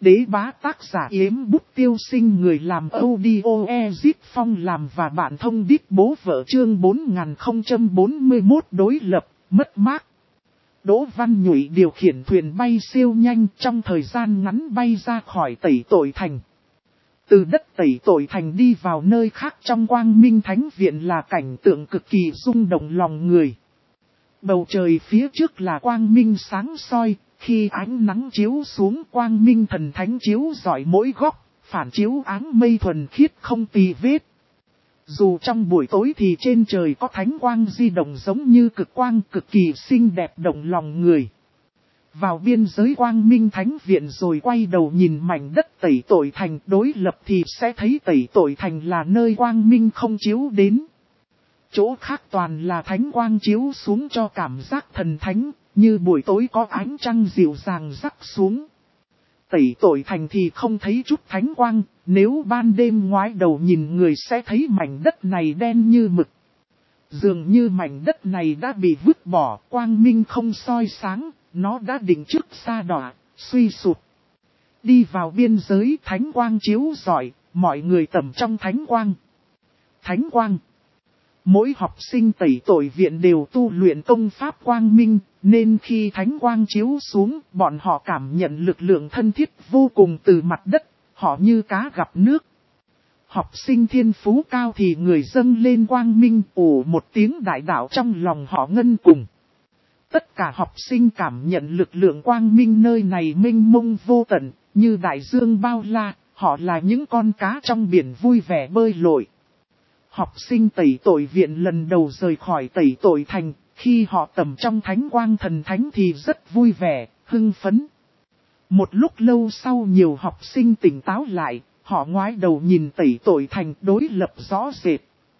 Đế bá tác giả Yếm Bút Tiêu Sinh, người làm audio Ezip Phong làm và bạn thông đít bố vợ, chương 4041 đối lập, mất mát. Đỗ Văn Nhụy điều khiển thuyền bay siêu nhanh, trong thời gian ngắn bay ra khỏi Tẩy Tội Thành. Từ đất Tẩy Tội Thành đi vào nơi khác trong Quang Minh Thánh Viện là cảnh tượng cực kỳ rung động lòng người. Bầu trời phía trước là quang minh sáng soi, khi ánh nắng chiếu xuống quang minh thần thánh chiếu rọi mỗi góc, phản chiếu áng mây thuần khiết không tì vết. Dù trong buổi tối thì trên trời có thánh quang di động giống như cực quang, cực kỳ xinh đẹp động lòng người. Vào biên giới Quang Minh Thánh Viện rồi quay đầu nhìn mảnh đất Tẩy Tội Thành, đối lập thì sẽ thấy Tẩy Tội Thành là nơi quang minh không chiếu đến. Chỗ khác toàn là thánh quang chiếu xuống cho cảm giác thần thánh, như buổi tối có ánh trăng dịu dàng rắc xuống. Tẩy Tội Thành thì không thấy chút thánh quang, nếu ban đêm ngoái đầu nhìn người sẽ thấy mảnh đất này đen như mực. Dường như mảnh đất này đã bị vứt bỏ, quang minh không soi sáng, nó đã định trước sa đọa, suy sụp. Đi vào biên giới thánh quang chiếu rọi, mọi người tầm trong thánh quang. Thánh quang. Mỗi học sinh Tẩy Tội Viện đều tu luyện công pháp quang minh, nên khi thánh quang chiếu xuống, bọn họ cảm nhận lực lượng thân thiết vô cùng từ mặt đất, họ như cá gặp nước. Học sinh thiên phú cao thì người dâng lên quang minh, ồ một tiếng đại đạo trong lòng họ ngân cùng. Tất cả học sinh cảm nhận lực lượng quang minh nơi này mênh mông vô tận, như đại dương bao la, họ là những con cá trong biển vui vẻ bơi lội. Học sinh Tẩy Tội Viện lần đầu rời khỏi Tẩy Tội Thành, khi họ tầm trong thánh quang thần thánh thì rất vui vẻ, hưng phấn. Một lúc lâu sau nhiều học sinh tỉnh táo lại, họ ngoái đầu nhìn Tẩy Tội Thành đối lập rõ rệt.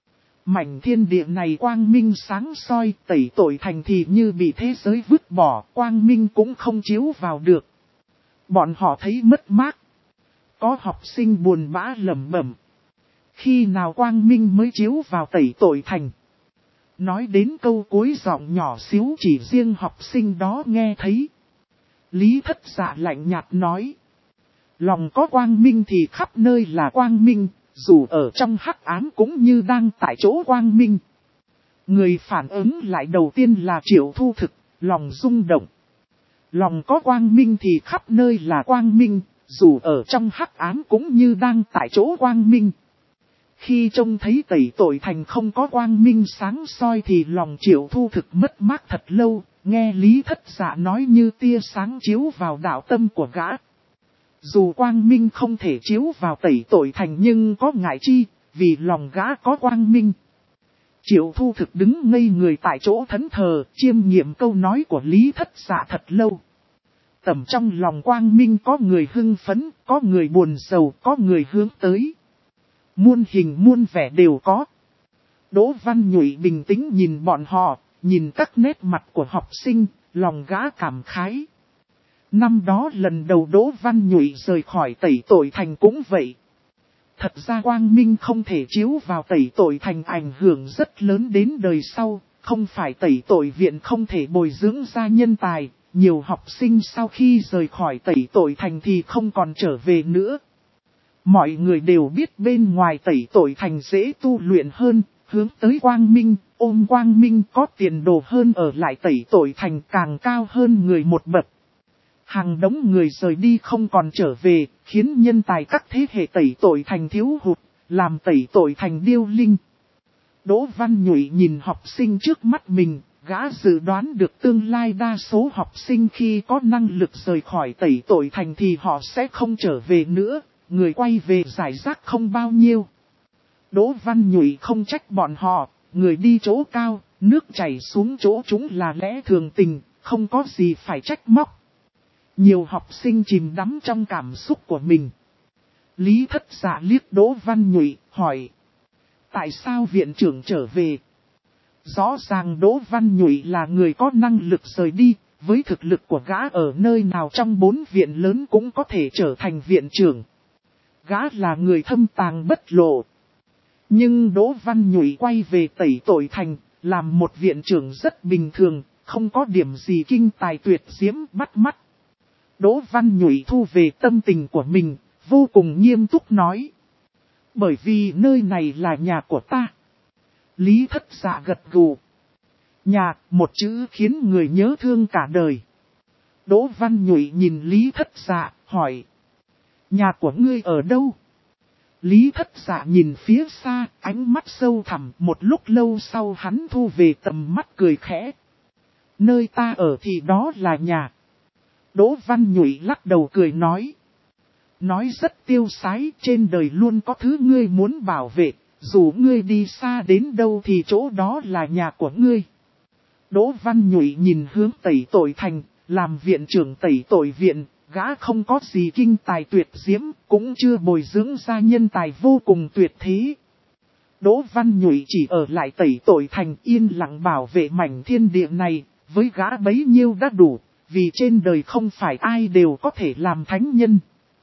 Mảnh thiên địa này quang minh sáng soi, Tẩy Tội Thành thì như bị thế giới vứt bỏ, quang minh cũng không chiếu vào được. Bọn họ thấy mất mát. Có học sinh buồn bã lẩm bẩm. Khi nào quang minh mới chiếu vào Tẩy Tội Thành? Nói đến câu cuối giọng nhỏ xíu chỉ riêng học sinh đó nghe thấy. Lý Thất Dạ lạnh nhạt nói. Lòng có quang minh thì khắp nơi là quang minh, dù ở trong hắc ám cũng như đang tại chỗ quang minh. Người phản ứng lại đầu tiên là Triệu Thu Thực, lòng rung động. Lòng có quang minh thì khắp nơi là quang minh, dù ở trong hắc ám cũng như đang tại chỗ quang minh. Khi trông thấy Tẩy Tội Thành không có quang minh sáng soi thì lòng Triệu Thu Thực mất mát thật lâu, nghe Lý Thất Dạ nói như tia sáng chiếu vào đạo tâm của gã. Dù quang minh không thể chiếu vào Tẩy Tội Thành nhưng có ngại chi, vì lòng gã có quang minh. Triệu Thu Thực đứng ngây người tại chỗ thẫn thờ, chiêm nghiệm câu nói của Lý Thất Dạ thật lâu. Tầm trong lòng quang minh có người hưng phấn, có người buồn sầu, có người hướng tới. Muôn hình muôn vẻ đều có. Đỗ Văn Nhụy bình tĩnh nhìn bọn họ, nhìn các nét mặt của học sinh, lòng gã cảm khái. Năm đó lần đầu Đỗ Văn Nhụy rời khỏi Tẩy Tội Thành cũng vậy. Thật ra quang minh không thể chiếu vào Tẩy Tội Thành ảnh hưởng rất lớn đến đời sau, không phải Tẩy Tội Viện không thể bồi dưỡng ra nhân tài, nhiều học sinh sau khi rời khỏi Tẩy Tội Thành thì không còn trở về nữa. Mọi người đều biết bên ngoài Tẩy Tội Thành dễ tu luyện hơn, hướng tới quang minh, ôm quang minh có tiền đồ hơn ở lại Tẩy Tội Thành càng cao hơn người một bậc. Hàng đống người rời đi không còn trở về, khiến nhân tài các thế hệ Tẩy Tội Thành thiếu hụt, làm Tẩy Tội Thành điêu linh. Đỗ Văn Nhụy nhìn học sinh trước mắt mình, gã dự đoán được tương lai đa số học sinh khi có năng lực rời khỏi Tẩy Tội Thành thì họ sẽ không trở về nữa, người quay về giải rác không bao nhiêu. Đỗ Văn Nhụy không trách bọn họ, người đi chỗ cao, nước chảy xuống chỗ chúng là lẽ thường tình, không có gì phải trách móc. Nhiều học sinh chìm đắm trong cảm xúc của mình. Lý Thất Dạ liếc Đỗ Văn Nhụy, hỏi. Tại sao viện trưởng trở về? Rõ ràng Đỗ Văn Nhụy là người có năng lực rời đi, với thực lực của gã ở nơi nào trong 4 viện lớn cũng có thể trở thành viện trưởng. Gã là người thâm tàng bất lộ. Nhưng Đỗ Văn Nhụy quay về Tẩy Tội Thành, làm một viện trưởng rất bình thường, không có điểm gì kinh tài tuyệt diễm bắt mắt. Đỗ Văn Nhụy thu về tâm tình của mình, vô cùng nghiêm túc nói. Bởi vì nơi này là nhà của ta. Lý Thất Dạ gật gù. Nhà, một chữ khiến người nhớ thương cả đời. Đỗ Văn Nhụy nhìn Lý Thất Dạ, hỏi. Nhà của ngươi ở đâu? Lý Thất Dạ nhìn phía xa, ánh mắt sâu thẳm, một lúc lâu sau hắn thu về tầm mắt cười khẽ. Nơi ta ở thì đó là nhà. Đỗ Văn Nhụy lắc đầu cười nói. Nói rất tiêu sái, trên đời luôn có thứ ngươi muốn bảo vệ, dù ngươi đi xa đến đâu thì chỗ đó là nhà của ngươi. Đỗ Văn Nhụy nhìn hướng Tẩy Tội Thành, làm viện trưởng Tẩy Tội Viện, gã không có gì kinh tài tuyệt diễm, cũng chưa bồi dưỡng ra nhân tài vô cùng tuyệt thế. Đỗ Văn Nhụy chỉ ở lại Tẩy Tội Thành yên lặng bảo vệ mảnh thiên địa này, với gã bấy nhiêu đã đủ, vì trên đời không phải ai đều có thể làm thánh nhân.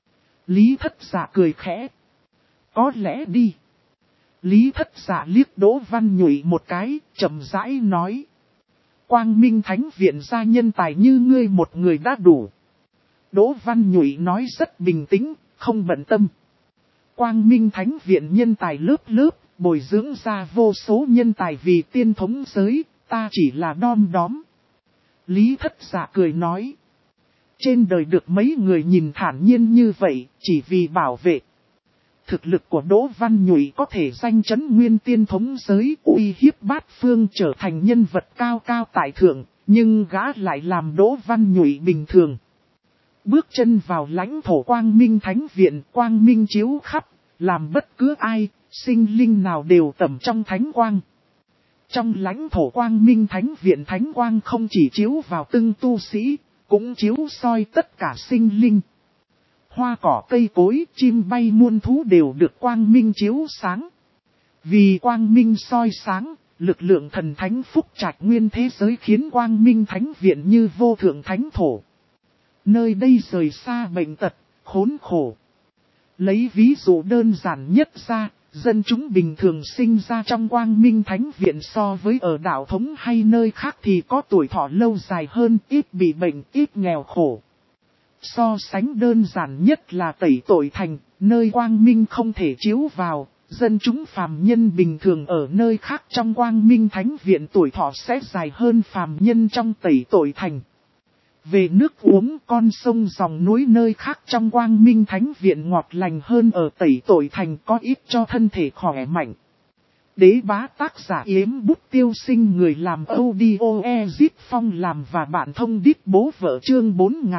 Lý Thất Dạ cười khẽ. Có lẽ đi. Lý Thất Dạ liếc Đỗ Văn Nhụy một cái, chậm rãi nói. Quang Minh Thánh Viện ra nhân tài như ngươi một người đã đủ. Đỗ Văn Nhụy nói rất bình tĩnh, không bận tâm. Quang Minh Thánh Viện nhân tài lớp lớp, bồi dưỡng ra vô số nhân tài vì tiên thống giới, ta chỉ là đom đóm. Lý Thất Dạ cười nói. Trên đời được mấy người nhìn thản nhiên như vậy, chỉ vì bảo vệ. Thực lực của Đỗ Văn Nhụy có thể danh chấn nguyên tiên thống giới, uy hiếp bát phương trở thành nhân vật cao cao tại thượng, nhưng gã lại làm Đỗ Văn Nhụy bình thường. Bước chân vào lãnh thổ Quang Minh Thánh Viện, Quang Minh chiếu khắp, làm bất cứ ai, sinh linh nào đều tẩm trong thánh quang. Trong lãnh thổ Quang Minh Thánh Viện, thánh quang không chỉ chiếu vào từng tu sĩ, cũng chiếu soi tất cả sinh linh. Hoa cỏ cây cối, chim bay muôn thú đều được quang minh chiếu sáng. Vì quang minh soi sáng, lực lượng thần thánh phúc trạch nguyên thế giới khiến Quang Minh Thánh Viện như vô thượng thánh thổ. Nơi đây rời xa bệnh tật, khốn khổ. Lấy ví dụ đơn giản nhất ra, dân chúng bình thường sinh ra trong Quang Minh Thánh Viện so với ở đạo thống hay nơi khác thì có tuổi thọ lâu dài hơn, ít bị bệnh, ít nghèo khổ. So sánh đơn giản nhất là Tẩy Tội Thành, nơi Quang Minh không thể chiếu vào, dân chúng phàm nhân bình thường ở nơi khác trong Quang Minh Thánh Viện tuổi thọ sẽ dài hơn phàm nhân trong Tẩy Tội Thành. Về nước uống, con sông dòng núi nơi khác trong Quang Minh Thánh Viện ngọt lành hơn ở Tẩy Tội Thành, có ít cho thân thể khỏe mạnh. Đế bá tác giả Yếm Bút Tiêu Sinh, người làm audio Ezit Phong làm và bạn thông đít bố vợ, chương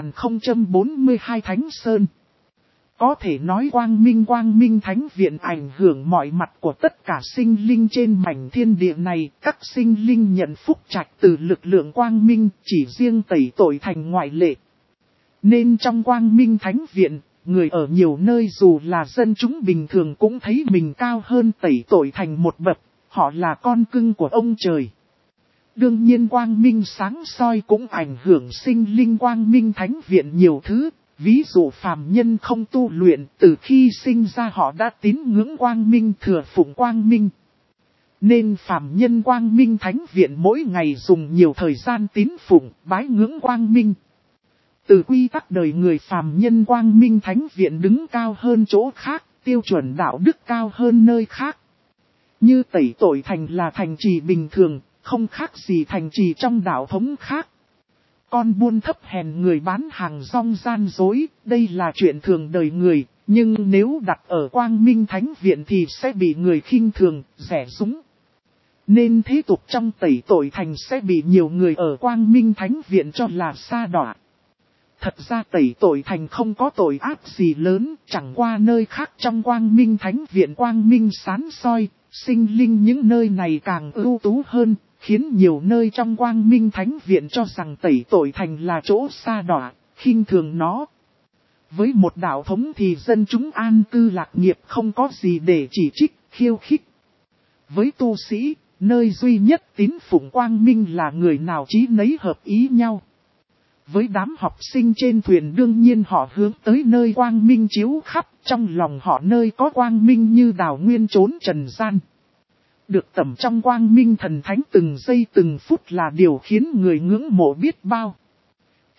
4042 Thánh Sơn. Có thể nói Quang Minh Thánh Viện ảnh hưởng mọi mặt của tất cả sinh linh trên mảnh thiên địa này. Các sinh linh nhận phúc trạch từ lực lượng Quang Minh, chỉ riêng Tẩy Tội Thành ngoại lệ. Nên trong Quang Minh Thánh Viện, người ở nhiều nơi dù là dân chúng bình thường cũng thấy mình cao hơn Tẩy Tội Thành một bậc, họ là con cưng của ông trời. Đương nhiên Quang Minh sáng soi cũng ảnh hưởng sinh linh Quang Minh Thánh Viện nhiều thứ, ví dụ phàm nhân không tu luyện, từ khi sinh ra họ đã tín ngưỡng Quang Minh, thừa phụng Quang Minh. Nên phàm nhân Quang Minh Thánh Viện mỗi ngày dùng nhiều thời gian tín phụng, bái ngưỡng Quang Minh. Từ quy tắc đời người phàm nhân Quang Minh Thánh Viện đứng cao hơn chỗ khác, tiêu chuẩn đạo đức cao hơn nơi khác. Như Tẩy Tội Thành là thành trì bình thường, không khác gì thành trì trong đạo thống khác. Con buôn thấp hèn người bán hàng rong gian dối, đây là chuyện thường đời người, nhưng nếu đặt ở Quang Minh Thánh Viện thì sẽ bị người khinh thường, rẻ rúng. Nên thế tục trong Tẩy Tội Thành sẽ bị nhiều người ở Quang Minh Thánh Viện cho là sa đọa. Thật ra Tẩy Tội Thành không có tội ác gì lớn, chẳng qua nơi khác trong Quang Minh Thánh Viện Quang Minh sáng soi, sinh linh những nơi này càng ưu tú hơn, khiến nhiều nơi trong Quang Minh Thánh Viện cho rằng Tẩy Tội Thành là chỗ sa đọa, khinh thường nó. Với một đạo thống thì dân chúng an cư lạc nghiệp không có gì để chỉ trích, khiêu khích. Với tu sĩ, nơi duy nhất tín phụng Quang Minh là người nào chí nấy hợp ý nhau. Với đám học sinh trên thuyền đương nhiên họ hướng tới nơi Quang Minh chiếu khắp, trong lòng họ nơi có Quang Minh như đào nguyên trốn trần gian. Được tẩm trong Quang Minh thần thánh từng giây từng phút là điều khiến người ngưỡng mộ biết bao.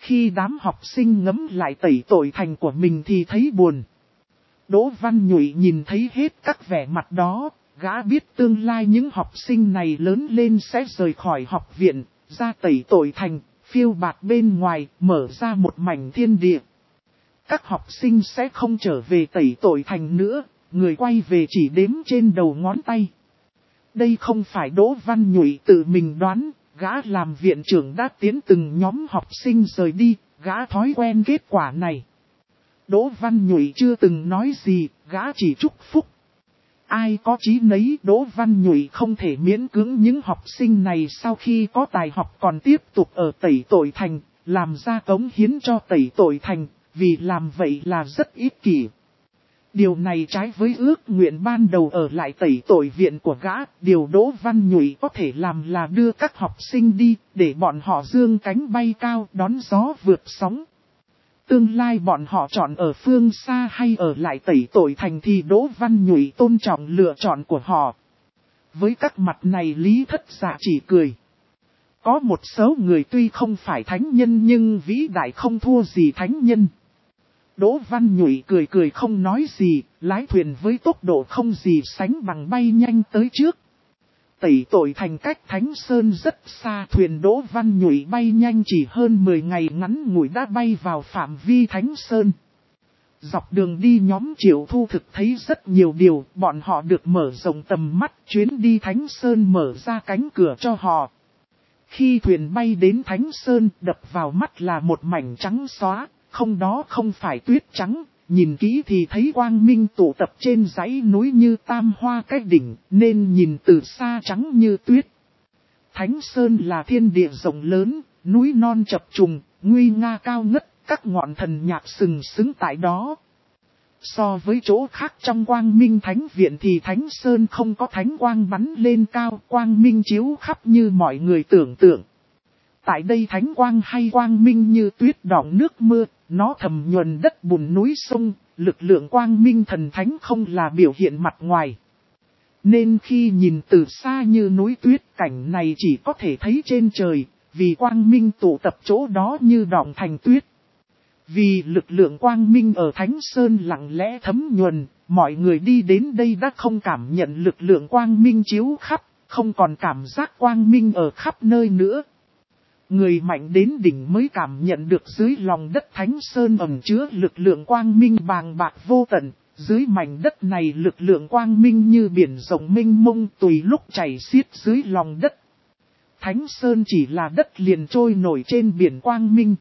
Khi đám học sinh ngẫm lại tẩy tội thành của mình thì thấy buồn. Đỗ Văn Nhụy nhìn thấy hết các vẻ mặt đó, gã biết tương lai những học sinh này lớn lên sẽ rời khỏi học viện, ra tẩy tội thành, phiêu bạt bên ngoài, mở ra một mảnh thiên địa. Các học sinh sẽ không trở về tẩy tội thành nữa, người quay về chỉ đếm trên đầu ngón tay. Đây không phải Đỗ Văn Nhụy tự mình đoán, gã làm viện trưởng đã tiến từng nhóm học sinh rời đi, gã thói quen kết quả này. Đỗ Văn Nhụy chưa từng nói gì, gã chỉ chúc phúc. Ai có chí nấy, Đỗ Văn Nhụy không thể miễn cưỡng những học sinh này sau khi có tài học còn tiếp tục ở tẩy tội thành, làm ra cống hiến cho tẩy tội thành, vì làm vậy là rất ích kỷ. Điều này trái với ước nguyện ban đầu ở lại tẩy tội viện của gã, điều Đỗ Văn Nhụy có thể làm là đưa các học sinh đi, để bọn họ dương cánh bay cao đón gió vượt sóng. Tương lai bọn họ chọn ở phương xa hay ở lại tẩy tội thành thì Đỗ Văn Nhụy tôn trọng lựa chọn của họ. Với các mặt này Lý Thất Dạ chỉ cười. Có một số người tuy không phải thánh nhân nhưng vĩ đại không thua gì thánh nhân. Đỗ Văn Nhụy cười cười không nói gì, lái thuyền với tốc độ không gì sánh bằng bay nhanh tới trước. Tẩy tội thành cách Thánh Sơn rất xa, thuyền Đỗ Văn Nhụy bay nhanh chỉ hơn 10 ngày ngắn ngủi đã bay vào phạm vi Thánh Sơn. Dọc đường đi nhóm Triệu Thu thực thấy rất nhiều điều, bọn họ được mở rộng tầm mắt, chuyến đi Thánh Sơn mở ra cánh cửa cho họ. Khi thuyền bay đến Thánh Sơn, đập vào mắt là một mảnh trắng xóa, không đó không phải tuyết trắng. Nhìn kỹ thì thấy quang minh tụ tập trên dãy núi như tam hoa cách đỉnh, nên nhìn từ xa trắng như tuyết. Thánh Sơn là thiên địa rộng lớn, núi non chập trùng, nguy nga cao ngất, các ngọn thần nhạc sừng sững tại đó. So với chỗ khác trong quang minh thánh viện thì Thánh Sơn không có thánh quang bắn lên cao, quang minh chiếu khắp như mọi người tưởng tượng. Tại đây thánh quang hay quang minh như tuyết đọng nước mưa, nó thầm nhuần đất bùn núi sông, lực lượng quang minh thần thánh không là biểu hiện mặt ngoài. Nên khi nhìn từ xa như núi tuyết, cảnh này chỉ có thể thấy trên trời, vì quang minh tụ tập chỗ đó như đọng thành tuyết. Vì lực lượng quang minh ở Thánh Sơn lặng lẽ thấm nhuần, mọi người đi đến đây đã không cảm nhận lực lượng quang minh chiếu khắp, không còn cảm giác quang minh ở khắp nơi nữa. Người mạnh đến đỉnh mới cảm nhận được dưới lòng đất Thánh Sơn ẩn chứa lực lượng quang minh bàng bạc vô tận, dưới mảnh đất này lực lượng quang minh như biển rộng mênh mông tùy lúc chảy xiết dưới lòng đất. Thánh Sơn chỉ là đất liền trôi nổi trên biển quang minh.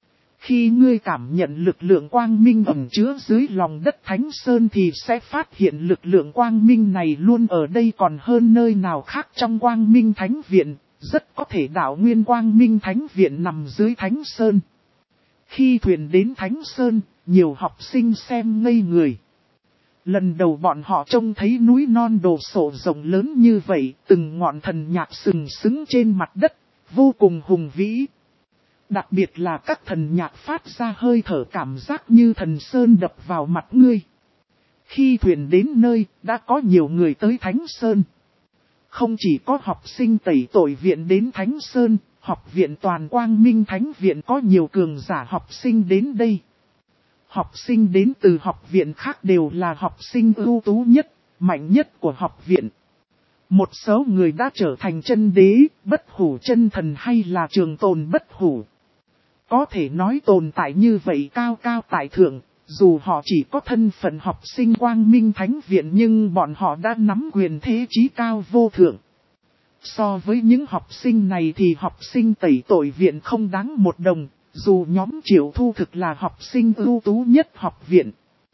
Khi ngươi cảm nhận lực lượng quang minh ẩn chứa dưới lòng đất Thánh Sơn thì sẽ phát hiện lực lượng quang minh này luôn ở đây còn hơn nơi nào khác trong quang minh thánh viện. Rất có thể đạo nguyên quang minh thánh viện nằm dưới Thánh Sơn. Khi thuyền đến Thánh Sơn, nhiều học sinh xem ngây người. Lần đầu bọn họ trông thấy núi non đồ sộ rộng lớn như vậy, từng ngọn thần nhạc sừng sững trên mặt đất, vô cùng hùng vĩ. Đặc biệt là các thần nhạc phát ra hơi thở cảm giác như thần Sơn đập vào mặt ngươi. Khi thuyền đến nơi, đã có nhiều người tới Thánh Sơn. Không chỉ có học sinh tẩy tội viện đến Thánh Sơn, học viện toàn quang minh thánh viện có nhiều cường giả học sinh đến đây. Học sinh đến từ học viện khác đều là học sinh ưu tú nhất, mạnh nhất của học viện. Một số người đã trở thành chân đế, bất hủ chân thần hay là trường tồn bất hủ. Có thể nói tồn tại như vậy cao cao tại thượng, dù họ chỉ có thân phận học sinh quang minh thánh viện nhưng bọn họ đã nắm quyền thế chí cao vô thượng. So với những học sinh này thì học sinh tẩy tội viện không đáng một đồng, dù nhóm Triệu Thu thực là học sinh ưu tú nhất học viện.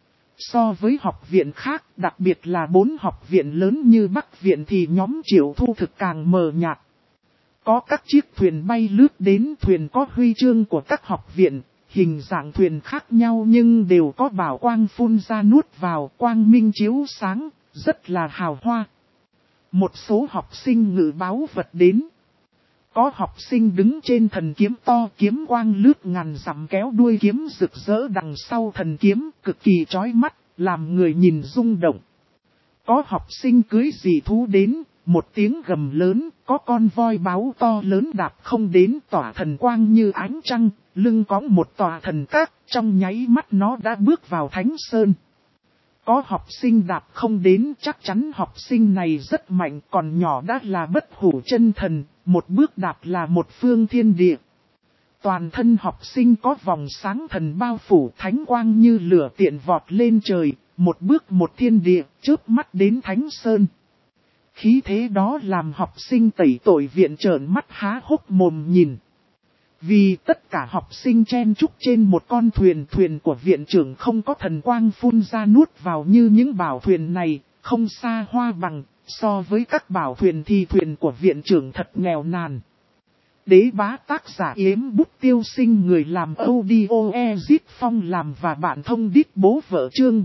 So với học viện khác, đặc biệt là 4 học viện lớn như Bắc viện thì nhóm Triệu Thu thực càng mờ nhạt. Có các chiếc thuyền bay lướt đến, thuyền có huy chương của các học viện, hình dạng thuyền khác nhau nhưng đều có bảo quang phun ra nuốt vào, quang minh chiếu sáng, rất là hào hoa. Một số học sinh ngự báu vật đến. Có học sinh đứng trên thần kiếm to, kiếm quang lướt ngàn dặm kéo đuôi kiếm rực rỡ đằng sau thần kiếm, cực kỳ chói mắt, làm người nhìn rung động. Có học sinh cưới dị thú đến, một tiếng gầm lớn, có con voi báo to lớn đạp không đến tỏa thần quang như ánh trăng, lưng cõng một tòa thần các, trong nháy mắt nó đã bước vào Thánh Sơn. Có học sinh đạp không đến, chắc chắn học sinh này rất mạnh, còn nhỏ đã là bất hủ chân thần, một bước đạp là một phương thiên địa. Toàn thân học sinh có vòng sáng thần bao phủ, thánh quang như lửa tiện vọt lên trời, một bước một thiên địa, chớp mắt đến Thánh Sơn. Khí thế đó làm học sinh tẩy tội viện trợn mắt há hốc mồm nhìn. Vì tất cả học sinh chen chúc trên một con thuyền của viện trưởng không có thần quang phun ra nuốt vào như những bảo thuyền này, không xa hoa bằng, so với các bảo thuyền thì thuyền của viện trưởng thật nghèo nàn. Đế bá tác giả Yếm Bút Tiêu Sinh, người làm audio Ezit Phong làm và bạn thông đít bố vợ, chương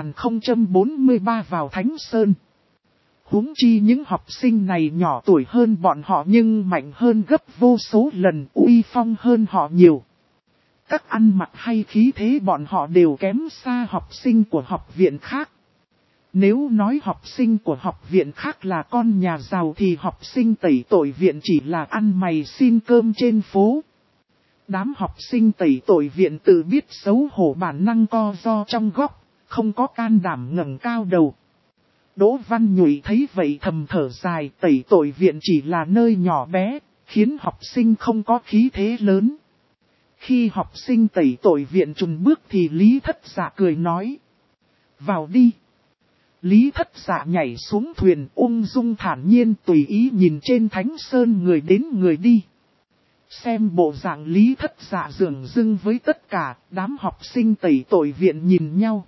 4043 vào Thánh Sơn. Huống chi những học sinh này nhỏ tuổi hơn bọn họ nhưng mạnh hơn gấp vô số lần, uy phong hơn họ nhiều. Các ăn mặc hay khí thế bọn họ đều kém xa học sinh của học viện khác. Nếu nói học sinh của học viện khác là con nhà giàu thì học sinh tẩy tội viện chỉ là ăn mày xin cơm trên phố. Đám học sinh tẩy tội viện tự biết xấu hổ, bản năng co ro trong góc, không có can đảm ngẩng cao đầu. Đỗ Văn Nhụy thấy vậy thầm thở dài, tẩy tội viện chỉ là nơi nhỏ bé, khiến học sinh không có khí thế lớn. Khi học sinh tẩy tội viện chùn bước thì Lý Thất Dạ cười nói: vào đi. Lý Thất Dạ nhảy xuống thuyền, ung dung thản nhiên tùy ý nhìn trên Thánh Sơn người đến người đi. Xem bộ dạng Lý Thất Dạ dường dưng với tất cả, đám học sinh tẩy tội viện nhìn nhau.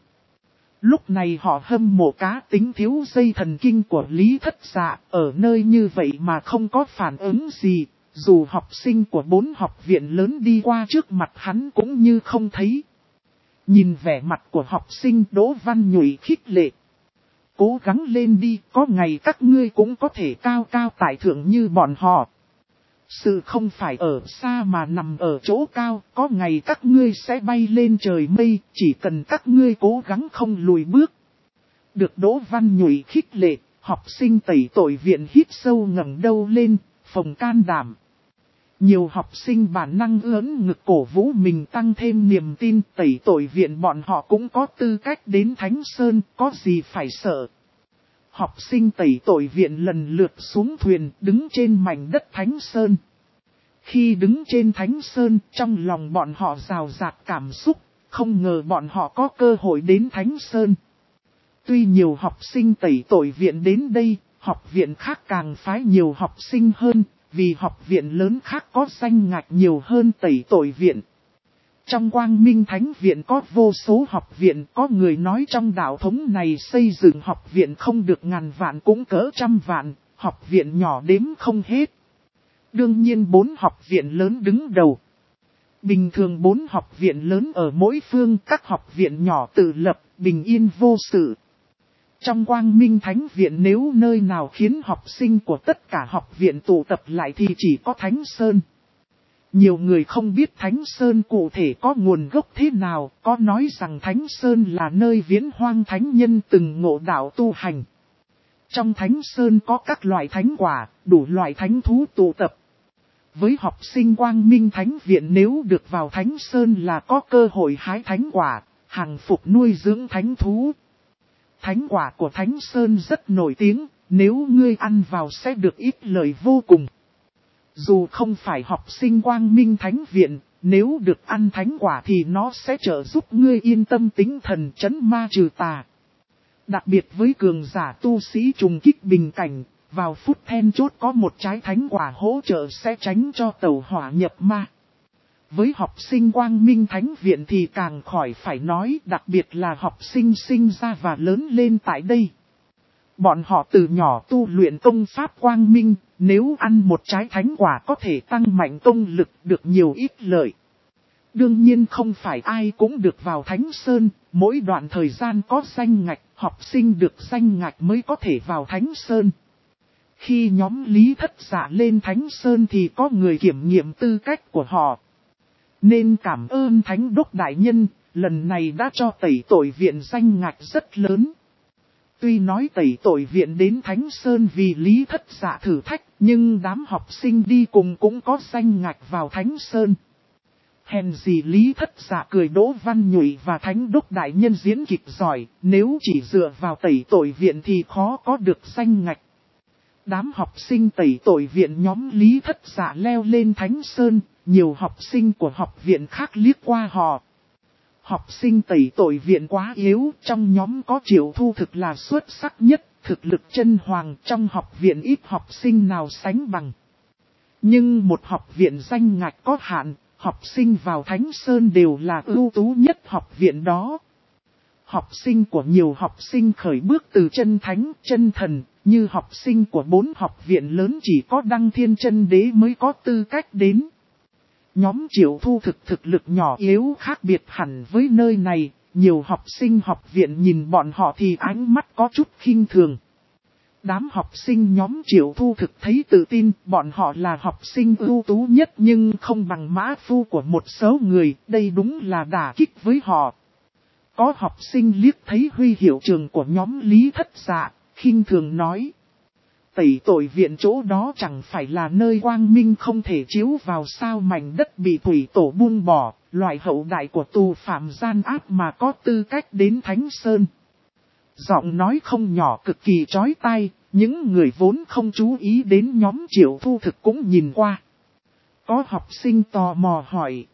Lúc này họ hâm mộ cá tính thiếu dây thần kinh của Lý Thất Dạ, ở nơi như vậy mà không có phản ứng gì, dù học sinh của 4 học viện lớn đi qua trước mặt hắn cũng như không thấy. Nhìn vẻ mặt của học sinh, Đỗ Văn Nhụy khích lệ: cố gắng lên đi, có ngày các ngươi cũng có thể cao cao tại thượng như bọn họ. Sự không phải ở xa mà nằm ở chỗ cao, có ngày các ngươi sẽ bay lên trời mây, chỉ cần các ngươi cố gắng không lùi bước. Được Đỗ Văn Nhụy khích lệ, học sinh tẩy tội viện hít sâu ngẩng đầu lên, phồng can đảm. Nhiều học sinh bản năng ưỡn ngực cổ vũ mình tăng thêm niềm tin, tẩy tội viện bọn họ cũng có tư cách đến Thánh Sơn, có gì phải sợ. Học sinh tẩy tội viện lần lượt xuống thuyền, đứng trên mảnh đất Thánh Sơn. Khi đứng trên Thánh Sơn, trong lòng bọn họ rào rạt cảm xúc, không ngờ bọn họ có cơ hội đến Thánh Sơn. Tuy nhiều học sinh tẩy tội viện đến đây, học viện khác càng phái nhiều học sinh hơn, vì học viện lớn khác có danh ngạch nhiều hơn tẩy tội viện. Trong Quang Minh Thánh Viện có vô số học viện, có người nói trong đạo thống này xây dựng học viện không được ngàn vạn cũng cỡ trăm vạn, học viện nhỏ đếm không hết. Đương nhiên 4 học viện lớn đứng đầu. Bình thường 4 học viện lớn ở mỗi phương, các học viện nhỏ tự lập, bình yên vô sự. Trong Quang Minh Thánh Viện nếu nơi nào khiến học sinh của tất cả học viện tụ tập lại thì chỉ có Thánh Sơn. Nhiều người không biết Thánh Sơn cụ thể có nguồn gốc thế nào, có nói rằng Thánh Sơn là nơi viễn hoang thánh nhân từng ngộ đạo tu hành. Trong Thánh Sơn có các loại thánh quả, đủ loại thánh thú tụ tập. Với học sinh Quang Minh Thánh Viện nếu được vào Thánh Sơn là có cơ hội hái thánh quả, hàng phục nuôi dưỡng thánh thú. Thánh quả của Thánh Sơn rất nổi tiếng, nếu ngươi ăn vào sẽ được ít lợi vô cùng. Dù không phải học sinh Quang Minh Thánh Viện, nếu được ăn thánh quả thì nó sẽ trợ giúp ngươi yên tâm tinh thần, trấn ma trừ tà. Đặc biệt với cường giả tu sĩ trùng kích bình cảnh, vào phút then chốt có một trái thánh quả hỗ trợ sẽ tránh cho tẩu hỏa nhập ma. Với học sinh Quang Minh Thánh Viện thì càng khỏi phải nói, đặc biệt là học sinh sinh ra và lớn lên tại đây. Bọn họ từ nhỏ tu luyện công pháp Quang Minh, nếu ăn một trái thánh quả có thể tăng mạnh công lực, được nhiều ít lợi. Đương nhiên không phải ai cũng được vào Thánh Sơn, mỗi đoạn thời gian có danh ngạch, học sinh được danh ngạch mới có thể vào Thánh Sơn. Khi nhóm Lý Thất Dạ lên Thánh Sơn thì có người kiểm nghiệm tư cách của họ. Nên cảm ơn Thánh Đốc Đại Nhân, lần này đã cho tẩy tội viện danh ngạch rất lớn. Tuy nói tẩy tội viện đến Thánh Sơn vì Lý Thất Dạ thử thách, nhưng đám học sinh đi cùng cũng có danh ngạch vào Thánh Sơn. Hèn gì Lý Thất Dạ cười Đỗ Văn Nhụy và Thánh Đốc đại nhân diễn kịch giỏi, nếu chỉ dựa vào tẩy tội viện thì khó có được danh ngạch. Đám học sinh tẩy tội viện nhóm Lý Thất Dạ leo lên Thánh Sơn, nhiều học sinh của học viện khác liếc qua họ. Học sinh tẩy tội viện quá yếu, trong nhóm có Triệu Thu thực là xuất sắc nhất, thực lực chân hoàng trong học viện ít học sinh nào sánh bằng. Nhưng một học viện danh ngạch có hạn, học sinh vào Thánh Sơn đều là ưu tú nhất học viện đó. Học sinh của nhiều học sinh khởi bước từ chân thánh, chân thần, như học sinh của 4 học viện lớn chỉ có Đăng Thiên Chân Đế mới có tư cách đến. Nhóm Triệu Thu thực lực nhỏ yếu khác biệt hẳn với nơi này, nhiều học sinh học viện nhìn bọn họ thì ánh mắt có chút khinh thường. Đám học sinh nhóm Triệu Thu thực thấy tự tin, bọn họ là học sinh ưu tú nhất nhưng không bằng mã phu của một số người, đây đúng là đả kích với họ. Có học sinh liếc thấy huy hiệu trường của nhóm Lý Thất Dạ, khinh thường nói. Tẩy tội viện chỗ đó chẳng phải là nơi quang minh không thể chiếu vào sao mảnh đất bị thủy tổ buông bỏ, loại hậu đại của tù phạm gian ác mà có tư cách đến Thánh Sơn. Giọng nói không nhỏ cực kỳ chói tai, những người vốn không chú ý đến nhóm Triệu Thu thực cũng nhìn qua. Có học sinh tò mò hỏi.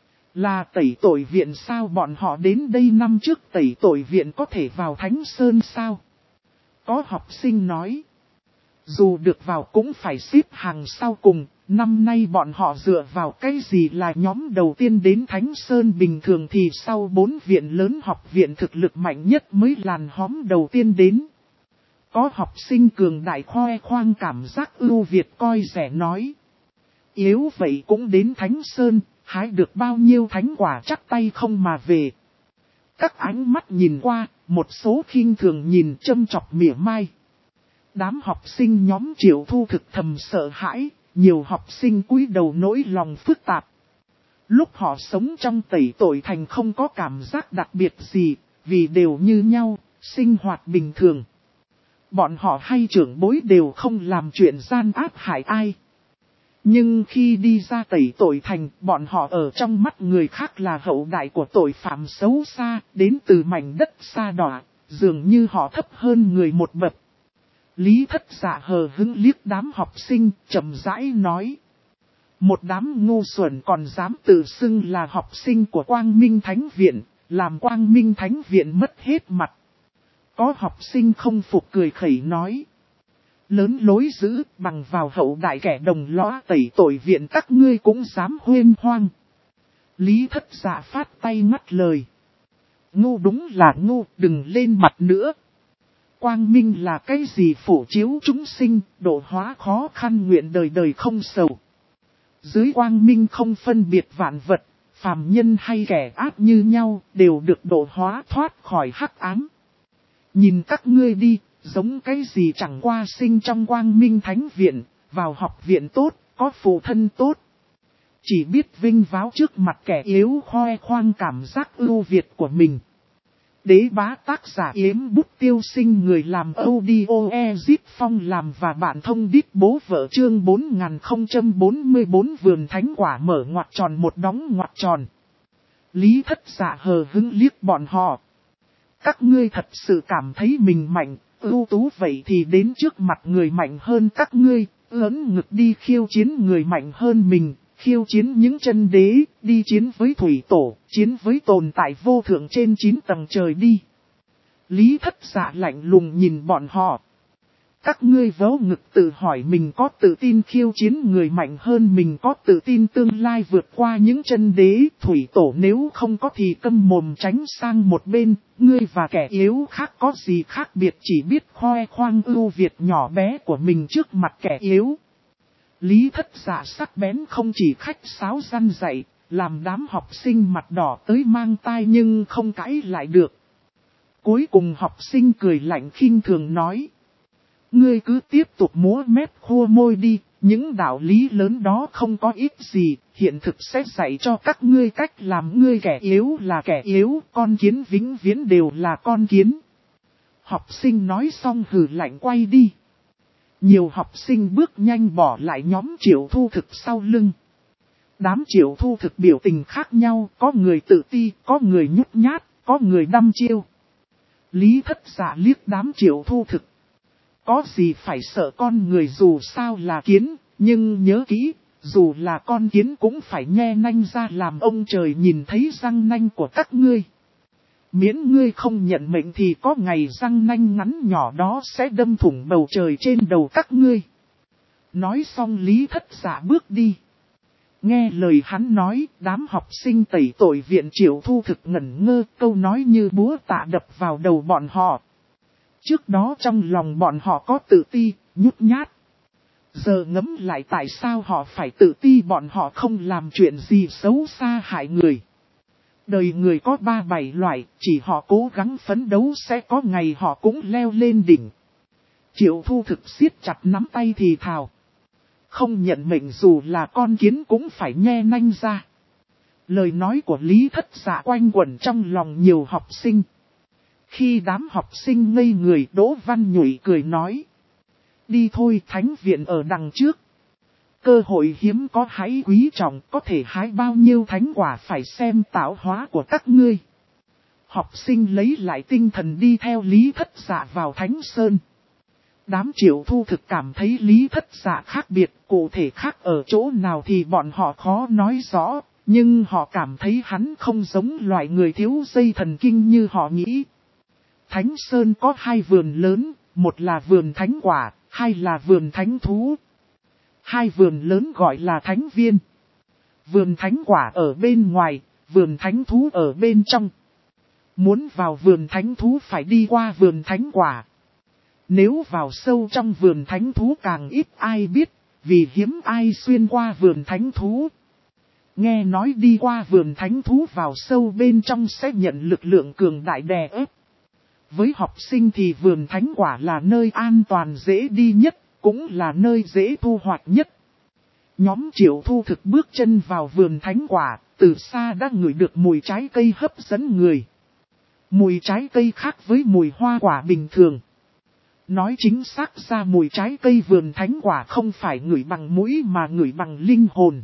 Là tẩy tội viện sao bọn họ đến đây năm trước tẩy tội viện có thể vào Thánh Sơn sao? Có học sinh nói. Dù được vào cũng phải xếp hàng sau cùng, năm nay bọn họ dựa vào cái gì là nhóm đầu tiên đến Thánh Sơn bình thường thì sau 4 viện lớn học viện thực lực mạnh nhất mới làn hóm đầu tiên đến. Có học sinh cường đại khoe khoang cảm giác ưu việt coi rẻ nói. Yếu vậy cũng đến Thánh Sơn, hái được bao nhiêu thánh quả chắc tay không mà về. Các ánh mắt nhìn qua, một số khinh thường nhìn châm chọc mỉa mai. Đám học sinh nhóm Triệu Thu thực thầm sợ hãi, nhiều học sinh cúi đầu nỗi lòng phức tạp. Lúc họ sống trong tẩy tội thành không có cảm giác đặc biệt gì, vì đều như nhau, sinh hoạt bình thường. Bọn họ hay trưởng bối đều không làm chuyện gian ác hại ai. Nhưng khi đi ra tẩy tội thành, bọn họ ở trong mắt người khác là hậu đại của tội phạm xấu xa, đến từ mảnh đất xa đọa, dường như họ thấp hơn người một bậc. Lý Thất Dạ hờ hững liếc đám học sinh, chậm rãi nói. Một đám ngu xuẩn còn dám tự xưng là học sinh của Quang Minh Thánh Viện, làm Quang Minh Thánh Viện mất hết mặt. Có học sinh không phục cười khẩy nói. Lớn lối dữ, bằng vào hậu đại kẻ đồng lõa tẩy tội viện các ngươi cũng dám huênh hoang. Lý Thất Dạ phát tay ngắt lời. Ngu đúng là ngu, đừng lên mặt nữa. Quang minh là cái gì phổ chiếu chúng sinh, độ hóa khó khăn nguyện đời đời không sầu. Dưới quang minh không phân biệt vạn vật, phàm nhân hay kẻ ác như nhau, đều được độ hóa thoát khỏi hắc ám. Nhìn các ngươi đi, giống cái gì chẳng qua sinh trong Quang Minh Thánh Viện, vào học viện tốt, có phụ thân tốt. Chỉ biết vinh váo trước mặt kẻ yếu khoe khoang cảm giác ưu việt của mình. Đế bá tác giả Yếm Bút Tiêu Sinh người làm audio Ezip Phong làm và bạn thông đít bố vợ chương 4044 vườn thánh quả mở ngoặc tròn một đóng ngoặc tròn. Lý Thất Dạ hờ hững liếc bọn họ. Các ngươi thật sự cảm thấy mình mạnh, ưu tú vậy thì đến trước mặt người mạnh hơn các ngươi, ớn ngực đi khiêu chiến người mạnh hơn mình, khiêu chiến những chân đế, đi chiến với thủy tổ, chiến với tồn tại vô thượng trên 9 tầng trời đi. Lý Thất Dạ lạnh lùng nhìn bọn họ. Các ngươi vớ ngực tự hỏi mình có tự tin khiêu chiến người mạnh hơn mình có tự tin tương lai vượt qua những chân đế thủy tổ nếu không có thì câm mồm tránh sang một bên, ngươi và kẻ yếu khác có gì khác biệt chỉ biết khoe khoang ưu việt nhỏ bé của mình trước mặt kẻ yếu. Lý Thất Dạ sắc bén không chỉ khách sáo răn dạy, làm đám học sinh mặt đỏ tới mang tai nhưng không cãi lại được. Cuối cùng học sinh cười lạnh khinh thường nói. Ngươi cứ tiếp tục múa mép khua môi đi, những đạo lý lớn đó không có ích gì, hiện thực sẽ dạy cho các ngươi cách làm ngươi kẻ yếu là kẻ yếu, con kiến vĩnh viễn đều là con kiến. Học sinh nói xong hừ lạnh quay đi. Nhiều học sinh bước nhanh bỏ lại nhóm Triệu Thu thực sau lưng. Đám Triệu Thu Thực biểu tình khác nhau, có người tự ti, có người nhút nhát, có người đăm chiêu. Lý Thất Dạ liếc đám Triệu Thu Thực. Có gì phải sợ, con người dù sao là kiến, nhưng nhớ kỹ, dù là con kiến cũng phải nhe nanh ra làm ông trời nhìn thấy răng nanh của các ngươi. Miễn ngươi không nhận mệnh thì có ngày răng nanh ngắn nhỏ đó sẽ đâm thủng bầu trời trên đầu các ngươi. Nói xong Lý Thất Dạ bước đi. Nghe lời hắn nói, đám học sinh tẩy tội viện Triệu Thu Thực ngẩn ngơ, câu nói như búa tạ đập vào đầu bọn họ. Trước đó trong lòng bọn họ có tự ti, nhút nhát. Giờ ngẫm lại tại sao họ phải tự ti, bọn họ không làm chuyện gì xấu xa hại người. Đời người có 37 loại, chỉ họ cố gắng phấn đấu sẽ có ngày họ cũng leo lên đỉnh. Triệu Thu Thực siết chặt nắm tay thì thào. Không nhận mệnh dù là con kiến cũng phải nhe nanh ra. Lời nói của Lý Thất Dạ quanh quẩn trong lòng nhiều học sinh. Khi đám học sinh ngây người, Đỗ Văn Nhụy cười nói. Đi thôi, thánh viện ở đằng trước. Cơ hội hiếm có hãy quý trọng, có thể hái bao nhiêu thánh quả phải xem tạo hóa của các ngươi. Học sinh lấy lại tinh thần đi theo Lý Thất Dạ vào Thánh Sơn. Đám Triệu Thu Thực cảm thấy Lý Thất Dạ khác biệt, cụ thể khác ở chỗ nào thì bọn họ khó nói rõ, nhưng họ cảm thấy hắn không giống loại người thiếu dây thần kinh như họ nghĩ. Thánh Sơn có 2 vườn lớn, một là vườn thánh quả, 2 là vườn thánh thú. 2 vườn lớn gọi là thánh viên. Vườn thánh quả ở bên ngoài, vườn thánh thú ở bên trong. Muốn vào vườn thánh thú phải đi qua vườn thánh quả. Nếu vào sâu trong vườn thánh thú càng ít ai biết, vì hiếm ai xuyên qua vườn thánh thú. Nghe nói đi qua vườn thánh thú vào sâu bên trong sẽ nhận lực lượng cường đại đè ép. Với học sinh thì vườn thánh quả là nơi an toàn dễ đi nhất, cũng là nơi dễ thu hoạch nhất. Nhóm Triệu Thu Thực bước chân vào vườn thánh quả, từ xa đã ngửi được mùi trái cây hấp dẫn người. Mùi trái cây khác với mùi hoa quả bình thường. Nói chính xác ra mùi trái cây vườn thánh quả không phải ngửi bằng mũi mà ngửi bằng linh hồn.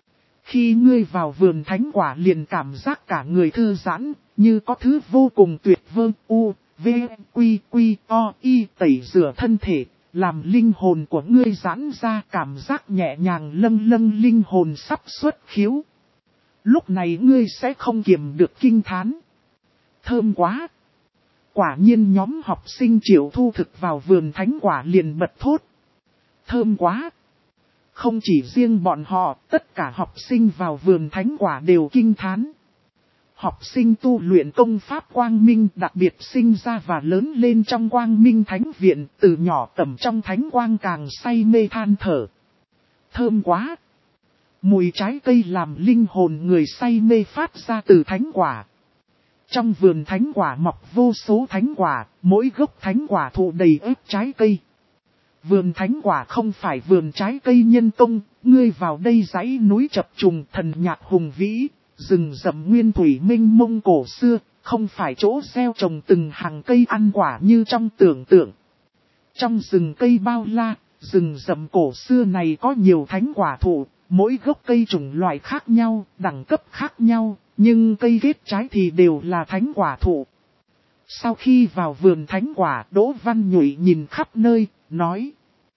Khi ngươi vào vườn thánh quả liền cảm giác cả người thư giãn, như có thứ vô cùng tuyệt vời, v, quy, o, y tẩy rửa thân thể, làm linh hồn của ngươi giãn ra, cảm giác nhẹ nhàng lâng lâng, linh hồn sắp xuất khiếu. Lúc này ngươi sẽ không kiềm được kinh thán. Thơm quá! Quả nhiên nhóm học sinh Triệu Thu Thực vào vườn thánh quả liền bật thốt. Thơm quá! Không chỉ riêng bọn họ, tất cả học sinh vào vườn thánh quả đều kinh thán. Học sinh tu luyện công pháp quang minh, đặc biệt sinh ra và lớn lên trong quang minh thánh viện, từ nhỏ tẩm trong thánh quang càng say mê than thở. Thơm quá! Mùi trái cây làm linh hồn người say mê phát ra từ thánh quả. Trong vườn thánh quả mọc vô số thánh quả, mỗi gốc thánh quả thụ đầy ếp trái cây. Vườn thánh quả không phải vườn trái cây nhân công, ngươi vào đây dãy núi chập trùng thần nhạc hùng vĩ, rừng rậm nguyên thủy minh mông cổ xưa, không phải chỗ gieo trồng từng hàng cây ăn quả như trong tưởng tượng. Trong rừng cây bao la, rừng rậm cổ xưa này có nhiều thánh quả thụ, mỗi gốc cây chủng loại khác nhau, đẳng cấp khác nhau, nhưng cây kết trái thì đều là thánh quả thụ. Sau khi vào vườn thánh quả, Đỗ Văn Nhụy nhìn khắp nơi, nói.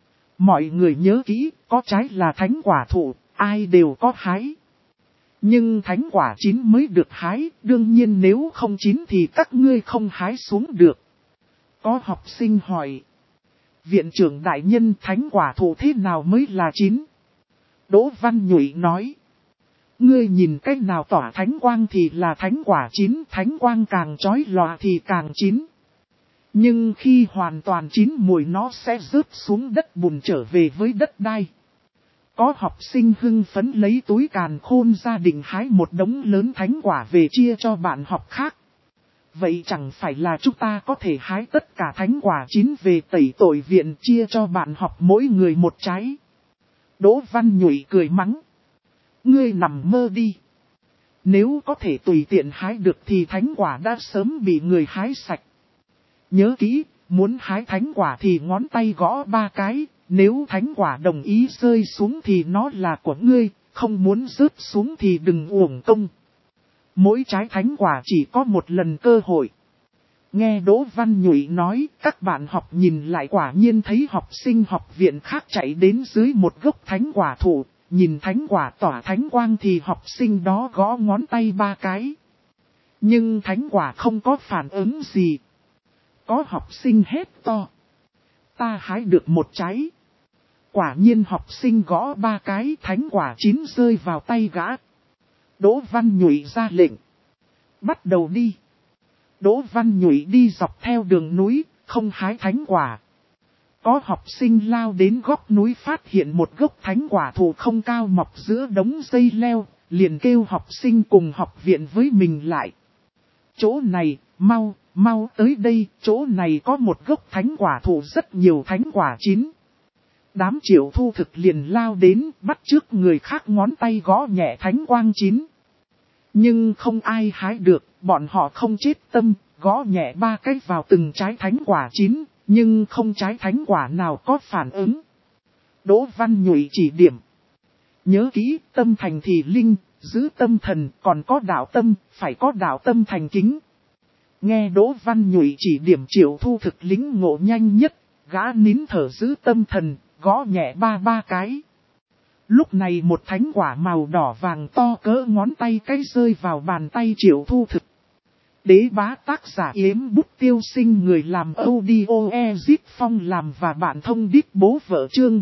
Mọi người nhớ kỹ, có trái là thánh quả thụ, ai đều có hái. Nhưng thánh quả chín mới được hái, đương nhiên nếu không chín thì các ngươi không hái xuống được. Có học sinh hỏi. Viện trưởng đại nhân, thánh quả thụ thế nào mới là chín? Đỗ Văn Nhụy nói. Ngươi nhìn cách nào tỏa thánh quang thì là thánh quả chín, thánh quang càng chói lòa thì càng chín. Nhưng khi hoàn toàn chín mùi nó sẽ rớt xuống đất bùn trở về với đất đai. Có học sinh hưng phấn lấy túi càn khôn ra định hái một đống lớn thánh quả về chia cho bạn học khác. Vậy chẳng phải là chúng ta có thể hái tất cả thánh quả chín về tẩy tội viện chia cho bạn học mỗi người một trái. Đỗ Văn Nhụy cười mắng. Ngươi nằm mơ đi. Nếu có thể tùy tiện hái được thì thánh quả đã sớm bị người hái sạch. Nhớ kỹ, muốn hái thánh quả thì ngón tay gõ 3 cái, nếu thánh quả đồng ý rơi xuống thì nó là của ngươi, không muốn rớt xuống thì đừng uổng công. Mỗi trái thánh quả chỉ có một lần cơ hội. Nghe Đỗ Văn Nhụy nói, các bạn học nhìn lại quả nhiên thấy học sinh học viện khác chạy đến dưới một gốc thánh quả thụ, nhìn thánh quả tỏa thánh quang thì học sinh đó gõ ngón tay 3 cái. Nhưng thánh quả không có phản ứng gì. Có học sinh hét to: ta hái được một trái. Quả nhiên học sinh gõ 3 cái, thánh quả chín rơi vào tay gã. Đỗ Văn Nhụy ra lệnh: bắt đầu đi. Đỗ Văn Nhụy đi dọc theo đường núi, không hái thánh quả. Có học sinh lao đến góc núi phát hiện một gốc thánh quả thụ không cao mọc giữa đống dây leo, liền kêu học sinh cùng học viện với mình lại. Chỗ này, mau tới đây, chỗ này có một gốc thánh quả thụ rất nhiều thánh quả chín. Đám Triệu Thu Thực liền lao đến, bắt chước người khác ngón tay gõ nhẹ thánh quang chín. Nhưng không ai hái được, bọn họ không chết tâm, gõ nhẹ 3 cái vào từng trái thánh quả chín, nhưng không trái thánh quả nào có phản ứng. Đỗ Văn Nhụy chỉ điểm: nhớ kỹ, tâm thành thì linh, giữ tâm thần, còn có đạo tâm, phải có đạo tâm thành kính. Nghe Đỗ Văn Nhụy chỉ điểm, Triệu Thu Thực lĩnh ngộ nhanh nhất, gã nín thở giữ tâm thần, gõ nhẹ 3 cái. Lúc này một thánh quả màu đỏ vàng to cỡ ngón tay cái rơi vào bàn tay Triệu Thu Thực. Đế bá tác giả Yếm Bút Tiêu Sinh, người làm audio Ezip Phong làm và bạn thông đít bố vợ, chương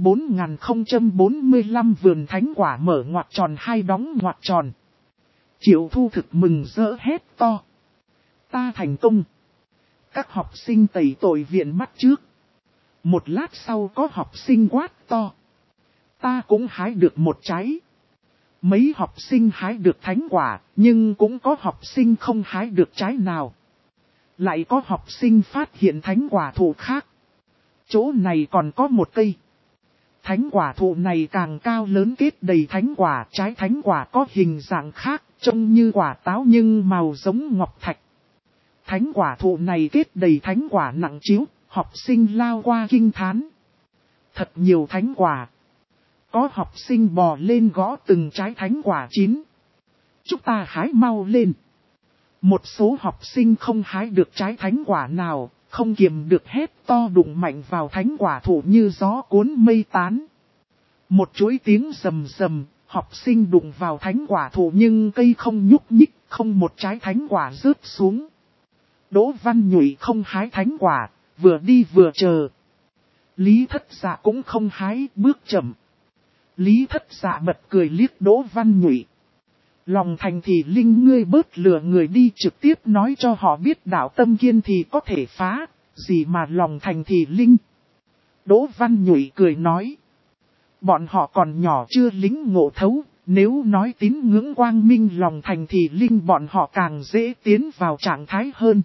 4045 vườn thánh quả mở ngoặc tròn 2 đóng ngoặc tròn. Triệu Thu Thực mừng rỡ hét to: ta thành công! Các học sinh tẩy tội viện bắt trước. Một lát sau có học sinh quát to: ta cũng hái được một trái. Mấy học sinh hái được thánh quả, nhưng cũng có học sinh không hái được trái nào. Lại có học sinh phát hiện thánh quả thụ khác. Chỗ này còn có một cây. Thánh quả thụ này càng cao lớn kết đầy thánh quả, trái thánh quả có hình dạng khác, trông như quả táo nhưng màu giống ngọc thạch. Thánh quả thụ này kết đầy thánh quả nặng chiếu, học sinh lao qua kinh thán: thật nhiều thánh quả. Có học sinh bò lên gõ từng trái thánh quả chín. Chúng ta hái mau lên. Một số học sinh không hái được trái thánh quả nào, không kiềm được hét to đụng mạnh vào thánh quả thụ như gió cuốn mây tán. Một chuỗi tiếng rầm rầm, học sinh đụng vào thánh quả thụ nhưng cây không nhúc nhích, không một trái thánh quả rớt xuống. Đỗ Văn Nhụy không hái thánh quả, vừa đi vừa chờ. Lý Thất Dạ cũng không hái, bước chậm. Lý Thất Dạ bật cười liếc Đỗ Văn Nhụy: lòng thành thì linh, ngươi bớt lừa người đi, trực tiếp nói cho họ biết đạo tâm kiên thì có thể phá, gì mà lòng thành thì linh. Đỗ Văn Nhụy cười nói: bọn họ còn nhỏ chưa lĩnh ngộ thấu, nếu nói tín ngưỡng quang minh lòng thành thì linh bọn họ càng dễ tiến vào trạng thái hơn.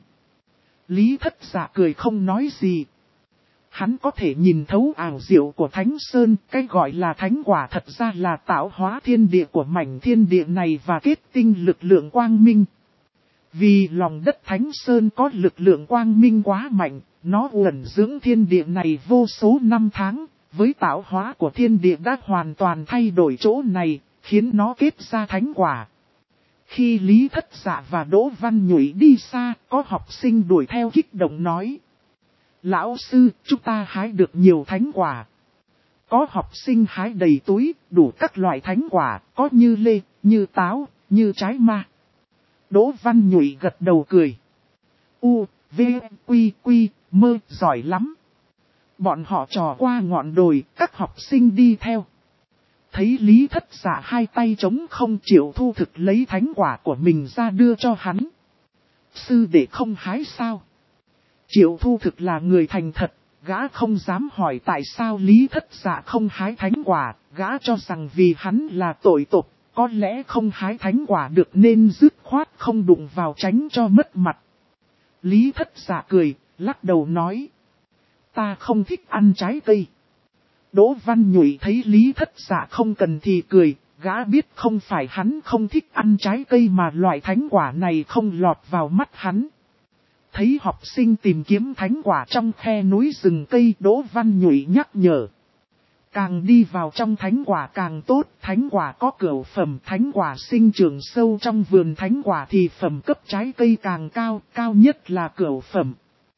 Lý Thất Dạ cười không nói gì. Hắn có thể nhìn thấu ảo diệu của Thánh Sơn, cái gọi là thánh quả thật ra là tạo hóa thiên địa của mảnh thiên địa này và kết tinh lực lượng quang minh. Vì lòng đất Thánh Sơn có lực lượng quang minh quá mạnh, nó uẩn dưỡng thiên địa này vô số năm tháng, với tạo hóa của thiên địa đã hoàn toàn thay đổi chỗ này, khiến nó kết ra thánh quả. Khi Lý Thất Dạ và Đỗ Văn Nhụy đi xa, có học sinh đuổi theo kích động nói: lão sư, chúng ta hái được nhiều thánh quả. Có học sinh hái đầy túi, đủ các loại thánh quả, có như lê, như táo, như trái ma. Đỗ Văn Nhụy gật đầu cười: U, V, Quy, Quy, mơ, giỏi lắm. Bọn họ trò qua ngọn đồi, các học sinh đi theo. Thấy Lý Thất Dạ hai tay trống không, Triệu Thu Thực lấy thánh quả của mình ra đưa cho hắn. Sư đệ không hái sao? Triệu Thu Thực là người thành thật, gã không dám hỏi tại sao Lý Thất Dạ không hái thánh quả, gã cho rằng vì hắn là tội tục, có lẽ không hái thánh quả được nên dứt khoát không đụng vào tránh cho mất mặt. Lý Thất Dạ cười, lắc đầu nói: ta không thích ăn trái cây. Đỗ Văn Nhụy thấy Lý Thất Dạ không cần thì cười, gã biết không phải hắn không thích ăn trái cây mà loại thánh quả này không lọt vào mắt hắn. Thấy học sinh tìm kiếm thánh quả trong khe núi rừng cây, Đỗ Văn Nhụy nhắc nhở: Càng đi vào trong thánh quả càng tốt, thánh quả có cửu phẩm, thánh quả sinh trưởng sâu trong vườn thánh quả thì phẩm cấp trái cây càng cao, cao nhất là cửu phẩm.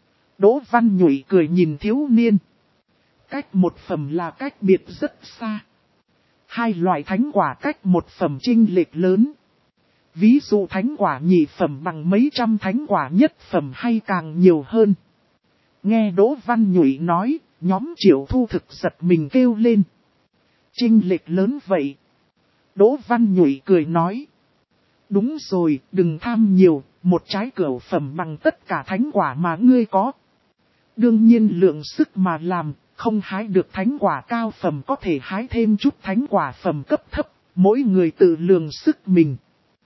Đỗ Văn Nhụy cười nhìn thiếu niên. Cách một phẩm là cách biệt rất xa. Hai loại thánh quả cách một phẩm chênh lệch lớn. Ví dụ thánh quả nhị phẩm bằng mấy trăm thánh quả nhất phẩm hay càng nhiều hơn. Nghe Đỗ Văn Nhụy nói, nhóm Triệu Thu thực giật mình kêu lên. Chênh lệch lớn vậy. Đỗ Văn Nhụy cười nói. Đúng rồi, đừng tham nhiều, một trái cửu phẩm bằng tất cả thánh quả mà ngươi có. Đương nhiên lượng sức mà làm, không hái được thánh quả cao phẩm có thể hái thêm chút thánh quả phẩm cấp thấp, mỗi người tự lượng sức mình.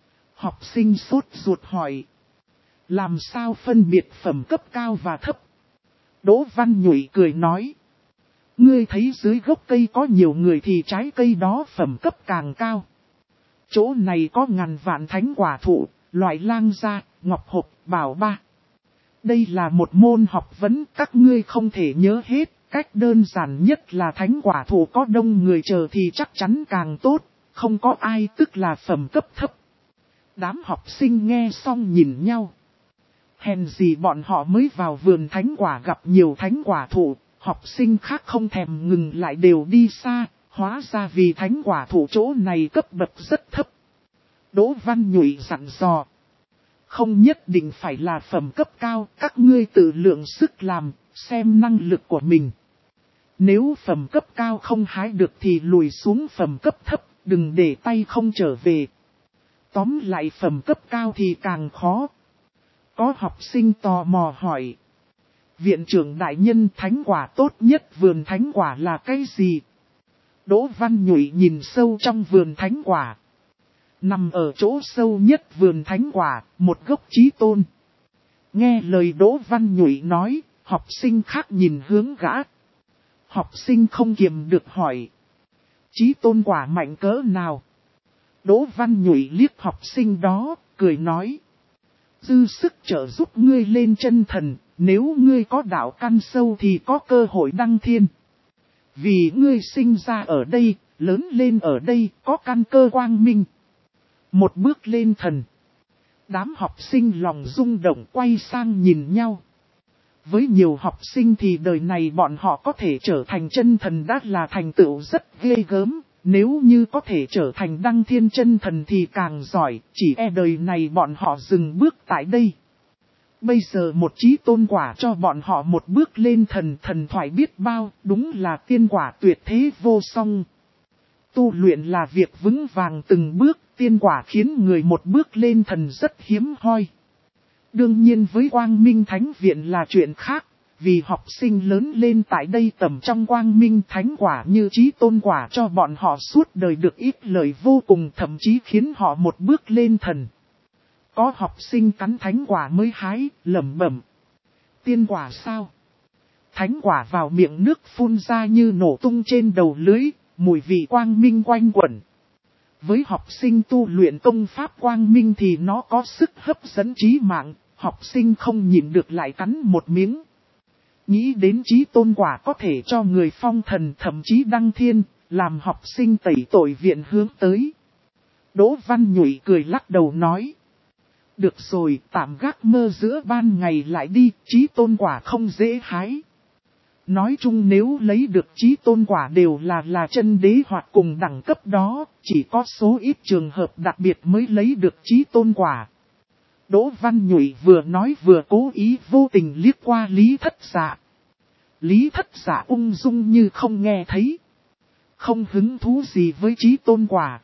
Học sinh sốt ruột hỏi. Làm sao phân biệt phẩm cấp cao và thấp? Đỗ Văn Nhụy cười nói. Ngươi thấy dưới gốc cây có nhiều người thì trái cây đó phẩm cấp càng cao. Chỗ này có ngàn vạn thánh quả thụ, loại lang gia, ngọc hộp, bảo ba. Đây là một môn học vấn các ngươi không thể nhớ hết. Cách đơn giản nhất là thánh quả thụ có đông người chờ thì chắc chắn càng tốt, không có ai tức là phẩm cấp thấp. Đám học sinh nghe xong nhìn nhau. Hèn gì bọn họ mới vào vườn thánh quả gặp nhiều thánh quả thụ, học sinh khác không thèm ngừng lại đều đi xa, hóa ra vì thánh quả thụ chỗ này cấp bậc rất thấp. Đỗ Văn Nhụy dặn dò. Không nhất định phải là phẩm cấp cao, các ngươi tự lượng sức làm, xem năng lực của mình. Nếu phẩm cấp cao không hái được thì lùi xuống phẩm cấp thấp, đừng để tay không trở về. Tóm lại phẩm cấp cao thì càng khó. Có học sinh tò mò hỏi. Viện trưởng đại nhân thánh quả tốt nhất vườn thánh quả là cái gì? Đỗ Văn Nhụy nhìn sâu trong vườn thánh quả. Nằm ở chỗ sâu nhất vườn thánh quả, một gốc chí tôn. Nghe lời Đỗ Văn Nhụy nói, học sinh khác nhìn hướng gã. Học sinh không kiềm được hỏi. Chí tôn quả mạnh cỡ nào? Đỗ Văn Nhụy liếc học sinh đó, cười nói. Dư sức trợ giúp ngươi lên chân thần, nếu ngươi có đạo căn sâu thì có cơ hội đăng thiên. Vì ngươi sinh ra ở đây, lớn lên ở đây, có căn cơ quang minh. Một bước lên thần. Đám học sinh lòng rung động quay sang nhìn nhau. Với nhiều học sinh thì đời này bọn họ có thể trở thành chân thần đã là thành tựu rất ghê gớm. Nếu như có thể trở thành đăng thiên chân thần thì càng giỏi, chỉ e đời này bọn họ dừng bước tại đây. Bây giờ một chí tôn quả cho bọn họ một bước lên thần thoại biết bao, đúng là tiên quả tuyệt thế vô song. Tu luyện là việc vững vàng từng bước, tiên quả khiến người một bước lên thần rất hiếm hoi. Đương nhiên với Quang Minh Thánh Viện là chuyện khác, vì học sinh lớn lên tại đây tầm trong Quang Minh Thánh quả như chí tôn quả cho bọn họ suốt đời được ít lời vô cùng, thậm chí khiến họ một bước lên thần. Có học sinh cắn thánh quả mới hái, lẩm bẩm. Tiên quả sao? Thánh quả vào miệng nước phun ra như nổ tung trên đầu lưới, mùi vị quang minh quanh quẩn. Với học sinh tu luyện công pháp quang minh thì nó có sức hấp dẫn trí mạng, học sinh không nhịn được lại cắn một miếng. Nghĩ đến chí tôn quả có thể cho người phong thần thậm chí đăng thiên, làm học sinh tẩy tội viện hướng tới. Đỗ Văn Nhụy cười lắc đầu nói. Được rồi, tạm gác mơ giữa ban ngày lại đi, chí tôn quả không dễ hái. Nói chung nếu lấy được chí tôn quả đều là chân đế hoặc cùng đẳng cấp đó, chỉ có số ít trường hợp đặc biệt mới lấy được chí tôn quả. Đỗ Văn Nhụy vừa nói vừa cố ý vô tình liếc qua Lý Thất Dạ. Lý Thất Dạ ung dung như không nghe thấy. Không hứng thú gì với chí tôn quả.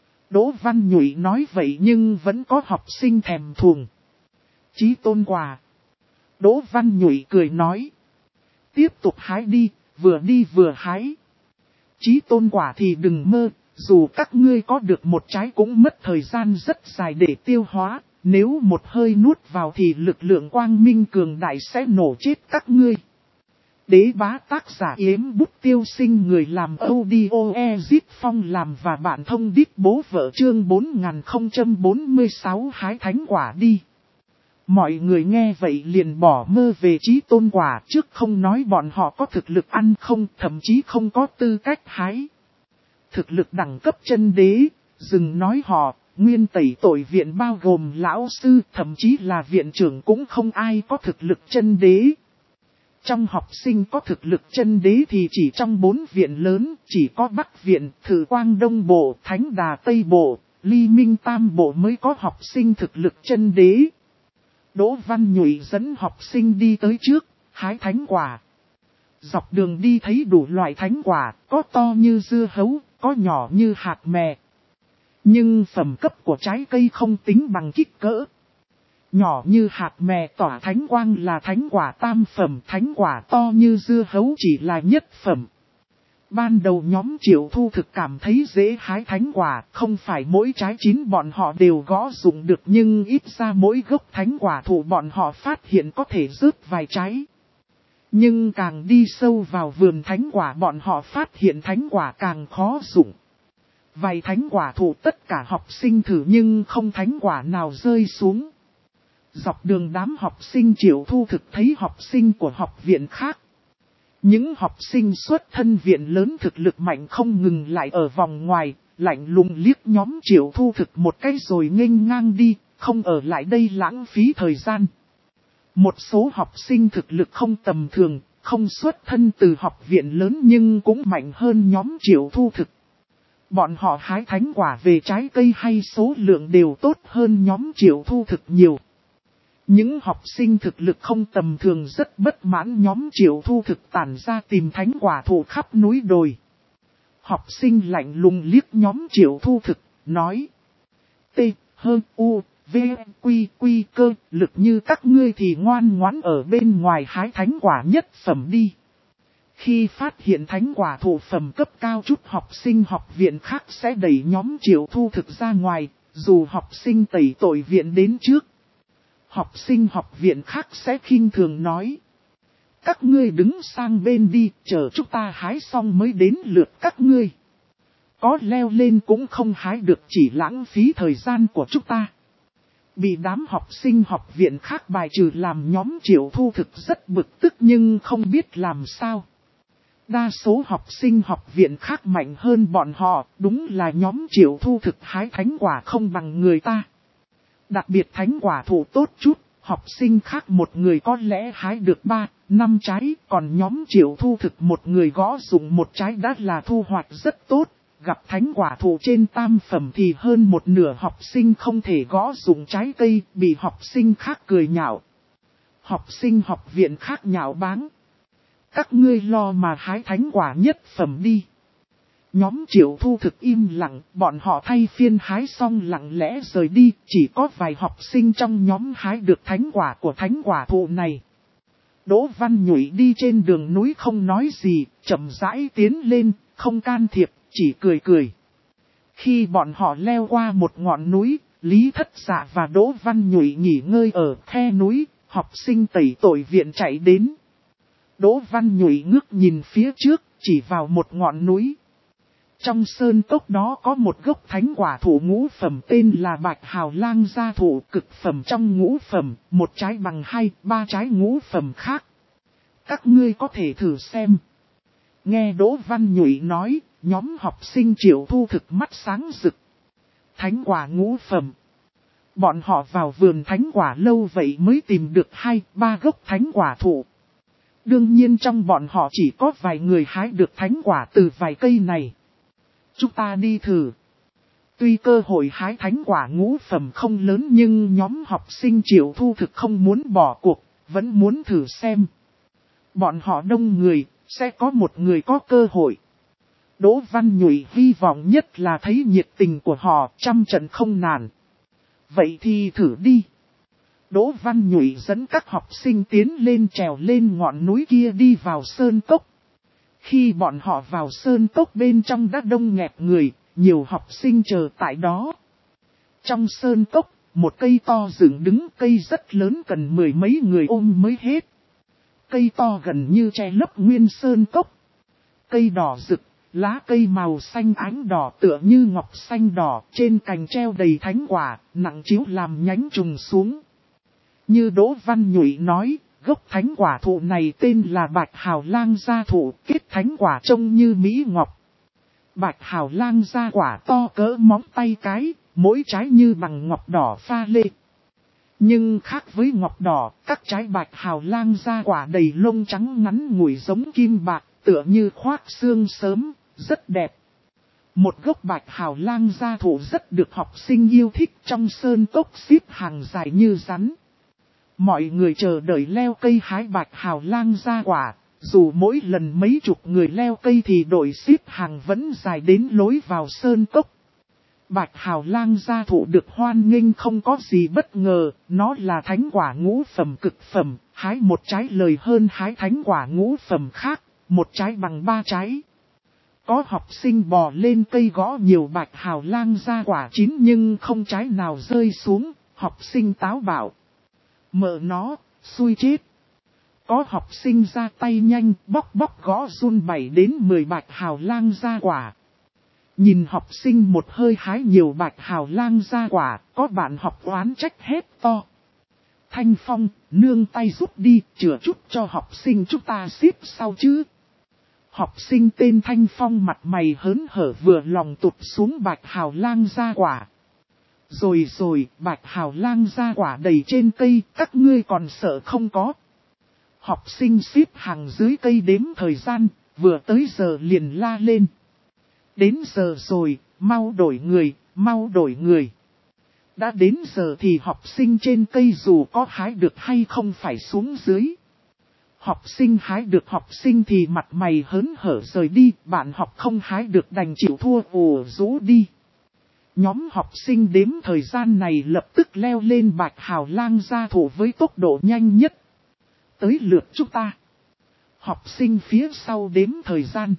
Đỗ Văn Nhụy nói vậy nhưng vẫn có học sinh thèm thuồng. Chí tôn quả. Đỗ Văn Nhụy cười nói. Tiếp tục hái đi vừa hái. Chí tôn quả thì đừng mơ, dù các ngươi có được một trái cũng mất thời gian rất dài để tiêu hóa. Nếu một hơi nuốt vào thì lực lượng quang minh cường đại sẽ nổ chết các ngươi. Đế bá tác giả Yếm Bút Tiêu Sinh, người làm audio Ezip Phong làm và bạn thông đít bố vợ chương 4046 hái thánh quả đi. Mọi người nghe vậy liền bỏ mơ về chí tôn quả, trước không nói bọn họ có thực lực ăn không, thậm chí không có tư cách hái. Thực lực đẳng cấp chân đế, dừng nói họ, nguyên tẩy tội viện bao gồm lão sư, thậm chí là viện trưởng cũng không ai có thực lực chân đế. Trong học sinh có thực lực chân đế thì chỉ trong 4 viện lớn, chỉ có Bắc Viện, Thử Quang Đông Bộ, Thánh Đà Tây Bộ, Ly Minh Tam Bộ mới có học sinh thực lực chân đế. Đỗ Văn Nhụy dẫn học sinh đi tới trước, hái thánh quả. Dọc đường đi thấy đủ loại thánh quả, có to như dưa hấu, có nhỏ như hạt mè. Nhưng phẩm cấp của trái cây không tính bằng kích cỡ. Nhỏ như hạt mè tỏa thánh quang là thánh quả tam phẩm, thánh quả to như dưa hấu chỉ là nhất phẩm. Ban đầu nhóm Triệu Thu Thực cảm thấy dễ hái thánh quả, không phải mỗi trái chín bọn họ đều gõ dụng được, nhưng ít ra mỗi gốc thánh quả thụ bọn họ phát hiện có thể rớt vài trái. Nhưng càng đi sâu vào vườn thánh quả bọn họ phát hiện thánh quả càng khó dụng. Vài thánh quả thụ tất cả học sinh thử nhưng không thánh quả nào rơi xuống. Dọc đường đám học sinh Triệu Thu Thực thấy học sinh của học viện khác. Những học sinh xuất thân viện lớn thực lực mạnh không ngừng lại ở vòng ngoài, lạnh lùng liếc nhóm Triệu Thu Thực một cái rồi nghênh ngang đi, không ở lại đây lãng phí thời gian. Một số học sinh thực lực không tầm thường, không xuất thân từ học viện lớn nhưng cũng mạnh hơn nhóm Triệu Thu Thực. Bọn họ hái thánh quả về trái cây hay số lượng đều tốt hơn nhóm Triệu Thu Thực nhiều. Những học sinh thực lực không tầm thường rất bất mãn nhóm Triệu Thu Thực tản ra tìm thánh quả thụ khắp núi đồi. Học sinh lạnh lùng liếc nhóm Triệu Thu Thực, nói. T, H, U, V, Quy, Quy cơ, lực như các ngươi thì ngoan ngoãn ở bên ngoài hái thánh quả nhất phẩm đi. Khi phát hiện thánh quả thụ phẩm cấp cao chút học sinh học viện khác sẽ đẩy nhóm Triệu Thu Thực ra ngoài, dù học sinh tẩy tội viện đến trước. Học sinh học viện khác sẽ khinh thường nói. Các ngươi đứng sang bên đi, chờ chúng ta hái xong mới đến lượt các ngươi. Có leo lên cũng không hái được, chỉ lãng phí thời gian của chúng ta. Bị đám học sinh học viện khác bài trừ làm nhóm Triệu Thu Thực rất bực tức nhưng không biết làm sao. Đa số học sinh học viện khác mạnh hơn bọn họ, đúng là nhóm Triệu Thu Thực hái thánh quả không bằng người ta. Đặc biệt thánh quả thụ tốt chút, học sinh khác một người có lẽ hái được 3, 5 trái, còn nhóm Triệu Thu Thực một người gõ dụng một trái đã là thu hoạch rất tốt. Gặp thánh quả thụ trên tam phẩm thì hơn một nửa học sinh không thể gõ dụng trái cây, bị học sinh khác cười nhạo. Học sinh học viện khác nhạo báng. Các ngươi lo mà hái thánh quả nhất phẩm đi. Nhóm Triệu Thu Thực im lặng, bọn họ thay phiên hái xong lặng lẽ rời đi, chỉ có vài học sinh trong nhóm hái được thánh quả của thánh quả thụ này. Đỗ Văn Nhụy đi trên đường núi không nói gì, chậm rãi tiến lên, không can thiệp, chỉ cười cười. Khi bọn họ leo qua một ngọn núi, Lý Thất Dạ và Đỗ Văn Nhụy nghỉ ngơi ở khe núi, học sinh tẩy tội viện chạy đến. Đỗ Văn Nhụy ngước nhìn phía trước, chỉ vào một ngọn núi. Trong sơn cốc đó có một gốc thánh quả thụ ngũ phẩm tên là Bạch Hào Lang gia thụ, cực phẩm trong ngũ phẩm, một trái bằng 2, 3 trái ngũ phẩm khác. Các ngươi có thể thử xem. Nghe Đỗ Văn Nhụy nói, nhóm học sinh Triệu Thu Thực mắt sáng rực. Thánh quả ngũ phẩm. Bọn họ vào vườn thánh quả lâu vậy mới tìm được 2, 3 gốc thánh quả thụ. Đương nhiên trong bọn họ chỉ có vài người hái được thánh quả từ vài cây này. Chúng ta đi thử. Tuy cơ hội hái thánh quả ngũ phẩm không lớn nhưng nhóm học sinh Triệu Thu Thực không muốn bỏ cuộc, vẫn muốn thử xem. Bọn họ đông người, sẽ có một người có cơ hội. Đỗ Văn Nhụy hy vọng nhất là thấy nhiệt tình của họ, trăm trận không nản. Vậy thì thử đi. Đỗ Văn Nhụy dẫn các học sinh tiến lên trèo lên ngọn núi kia đi vào sơn cốc. Khi bọn họ vào sơn cốc bên trong đã đông nghẹt người, nhiều học sinh chờ tại đó. Trong sơn cốc, một cây to dựng đứng, cây rất lớn cần 10 mấy người ôm mới hết. Cây to gần như che lấp nguyên sơn cốc. Cây đỏ rực, lá cây màu xanh ánh đỏ tựa như ngọc xanh đỏ, trên cành treo đầy thánh quả, nặng chiếu làm nhánh trùng xuống. Như Đỗ Văn Nhụy nói, gốc thánh quả thụ này tên là Bạch Hào Lang gia thụ, kết thánh quả trông như mỹ ngọc. Bạch Hào Lang gia quả to cỡ móng tay cái, mỗi trái như bằng ngọc đỏ pha lê. Nhưng khác với ngọc đỏ, các trái Bạch Hào Lang gia quả đầy lông trắng ngắn ngủi giống kim bạc, tựa như khoác xương sớm, rất đẹp. Một gốc Bạch Hào Lang gia thụ rất được học sinh yêu thích, trong sơn cốc xếp hàng dài như rắn. Mọi người chờ đợi leo cây hái Bạch Hào Lang gia quả, dù mỗi lần mấy chục người leo cây thì đội xếp hàng vẫn dài đến lối vào sơn cốc. Bạch Hào Lang gia thụ được hoan nghênh không có gì bất ngờ, nó là thánh quả ngũ phẩm cực phẩm, hái một trái lời hơn hái thánh quả ngũ phẩm khác, một trái bằng 3 trái. Có học sinh bò lên cây gõ nhiều Bạch Hào Lang gia quả chín nhưng không trái nào rơi xuống, học sinh táo bạo. Mợ nó, xui chết. Có học sinh ra tay nhanh, bóc gõ run 7 đến 10 Bạch Hào Lang gia quả. Nhìn học sinh một hơi hái nhiều Bạch Hào Lang gia quả, có bạn học oán trách hét to. Thanh Phong, nương tay giúp đi, chữa chút cho học sinh chúng ta xếp sau chứ. Học sinh tên Thanh Phong mặt mày hớn hở vừa lòng tụt xuống Bạch Hào Lang gia quả. Rồi, Bạch Hào Lang gia quả đầy trên cây, các ngươi còn sợ không có. Học sinh xếp hàng dưới cây đếm thời gian, vừa tới giờ liền la lên. Đến giờ rồi, mau đổi người. Đã đến giờ thì học sinh trên cây dù có hái được hay không phải xuống dưới. Học sinh hái được học sinh thì mặt mày hớn hở rời đi, bạn học không hái được đành chịu thua ù rũ đi. Nhóm học sinh đếm thời gian này lập tức leo lên Bạch Hào Lang gia thụ với tốc độ nhanh nhất. Tới lượt chúng ta. Học sinh phía sau đếm thời gian.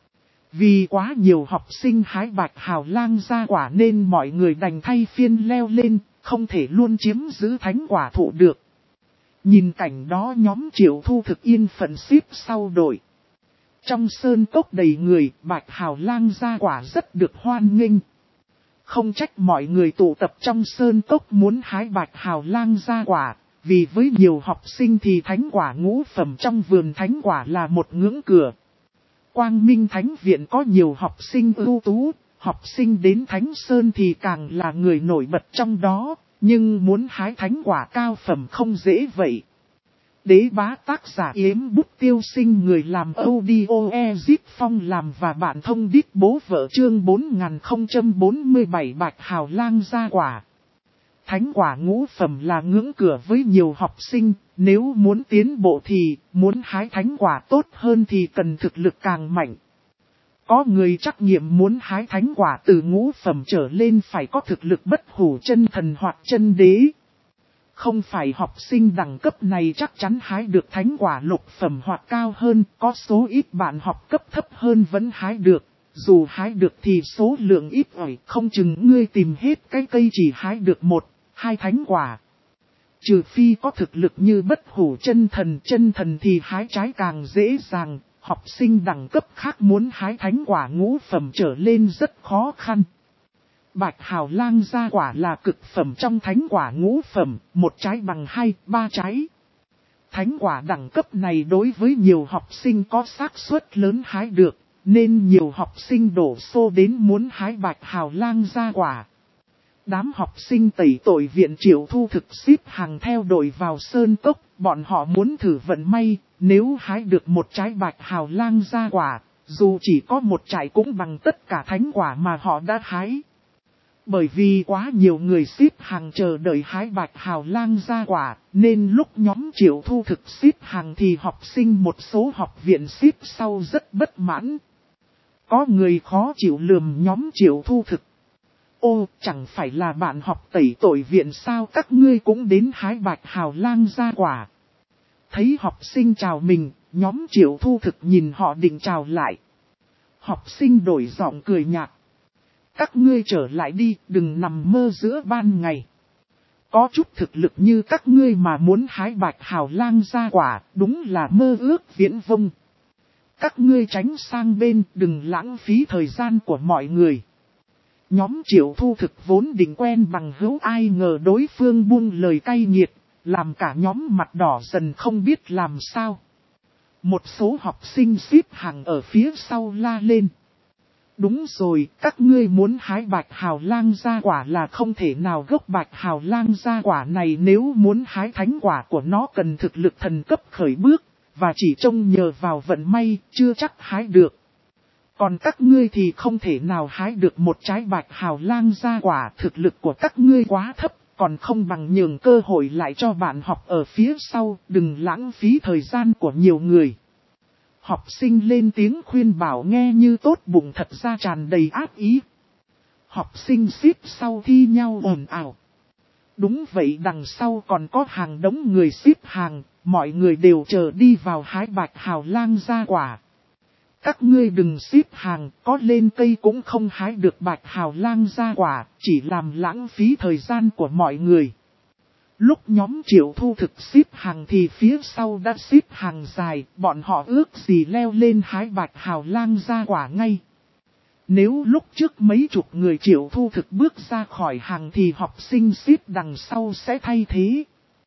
Vì quá nhiều học sinh hái Bạch Hào Lang gia quả nên mọi người đành thay phiên leo lên, không thể luôn chiếm giữ thánh quả thụ được. Nhìn cảnh đó nhóm Triệu Thu Thực yên phận xếp sau đội. Trong sơn cốc đầy người, Bạch Hào Lang gia quả rất được hoan nghênh. Không trách mọi người tụ tập trong sơn cốc muốn hái Bạch Hào Lang gia quả, vì với nhiều học sinh thì thánh quả ngũ phẩm trong vườn thánh quả là một ngưỡng cửa. Quang Minh Thánh Viện có nhiều học sinh ưu tú, học sinh đến Thánh Sơn thì càng là người nổi bật trong đó, nhưng muốn hái thánh quả cao phẩm không dễ vậy. Đế Bá tác giả Yếm Bút Tiêu Sinh, người làm audio Zip Phong làm và bạn thông đít bố vợ, chương 4047 Bạch Hào Lang gia quả. Thánh quả ngũ phẩm là ngưỡng cửa với nhiều học sinh, nếu muốn tiến bộ thì muốn hái thánh quả tốt hơn thì cần thực lực càng mạnh. Có người trắc nghiệm muốn hái thánh quả từ ngũ phẩm trở lên phải có thực lực bất hủ chân thần hoặc chân đế. Không phải học sinh đẳng cấp này chắc chắn hái được thánh quả lục phẩm hoặc cao hơn, có số ít bạn học cấp thấp hơn vẫn hái được. Dù hái được thì số lượng ít ỏi, không chừng ngươi tìm hết cái cây chỉ hái được 1-2 thánh quả. Trừ phi có thực lực như bất hủ chân thần thì hái trái càng dễ dàng, học sinh đẳng cấp khác muốn hái thánh quả ngũ phẩm trở lên rất khó khăn. Bạch Hào Lang gia quả là cực phẩm trong thánh quả ngũ phẩm, một trái bằng 2-3 trái. Thánh quả đẳng cấp này đối với nhiều học sinh có xác suất lớn hái được, nên nhiều học sinh đổ xô đến muốn hái Bạch Hào Lang gia quả. Đám học sinh tẩy tội viện Triệu Thu Thực xếp hàng theo đội vào sơn cốc, bọn họ muốn thử vận may, nếu hái được một trái Bạch Hào Lang gia quả, dù chỉ có một trái cũng bằng tất cả thánh quả mà họ đã hái. Bởi vì quá nhiều người xếp hàng chờ đợi hái Bạch Hào Lang gia quả, nên lúc nhóm Triệu Thu Thực xếp hàng thì học sinh một số học viện xếp sau rất bất mãn. Có người khó chịu lườm nhóm Triệu Thu Thực. Ô, chẳng phải là bạn học tẩy tội viện sao, các ngươi cũng đến hái Bạch Hào Lang gia quả. Thấy học sinh chào mình, nhóm Triệu Thu Thực nhìn họ định chào lại. Học sinh đổi giọng cười nhạt. Các ngươi trở lại đi, đừng nằm mơ giữa ban ngày. Có chút thực lực như các ngươi mà muốn hái Bạch Hào Lang gia quả, đúng là mơ ước viễn vông. Các ngươi tránh sang bên, đừng lãng phí thời gian của mọi người. Nhóm Triệu Thu Thực vốn định quen bằng hữu, ai ngờ đối phương buông lời cay nghiệt, làm cả nhóm mặt đỏ dần không biết làm sao. Một số học sinh xếp hàng ở phía sau la lên. Đúng rồi, các ngươi muốn hái bạch hào lang gia quả là không thể nào, gốc bạch hào lang gia quả này nếu muốn hái thánh quả của nó cần thực lực thần cấp khởi bước, và chỉ trông nhờ vào vận may, chưa chắc hái được. Còn các ngươi thì không thể nào hái được một trái bạch hào lang gia quả, thực lực của các ngươi quá thấp, còn không bằng nhường cơ hội lại cho bạn học ở phía sau, đừng lãng phí thời gian của nhiều người. Học sinh lên tiếng khuyên bảo nghe như tốt bụng, thật ra tràn đầy ác ý. Học sinh xếp sau thi nhau ồn ào. Đúng vậy, đằng sau còn có hàng đống người xếp hàng, mọi người đều chờ đi vào hái bạch hào lang gia quả. Các ngươi đừng xếp hàng, có lên cây cũng không hái được bạch hào lang gia quả, chỉ làm lãng phí thời gian của mọi người. Lúc nhóm Triệu Thu Thực xếp hàng thì phía sau đã xếp hàng dài, bọn họ ước gì leo lên hái bạch hào lang gia quả ngay. Nếu lúc trước mấy chục người Triệu Thu Thực bước ra khỏi hàng thì học sinh xếp đằng sau sẽ thay thế.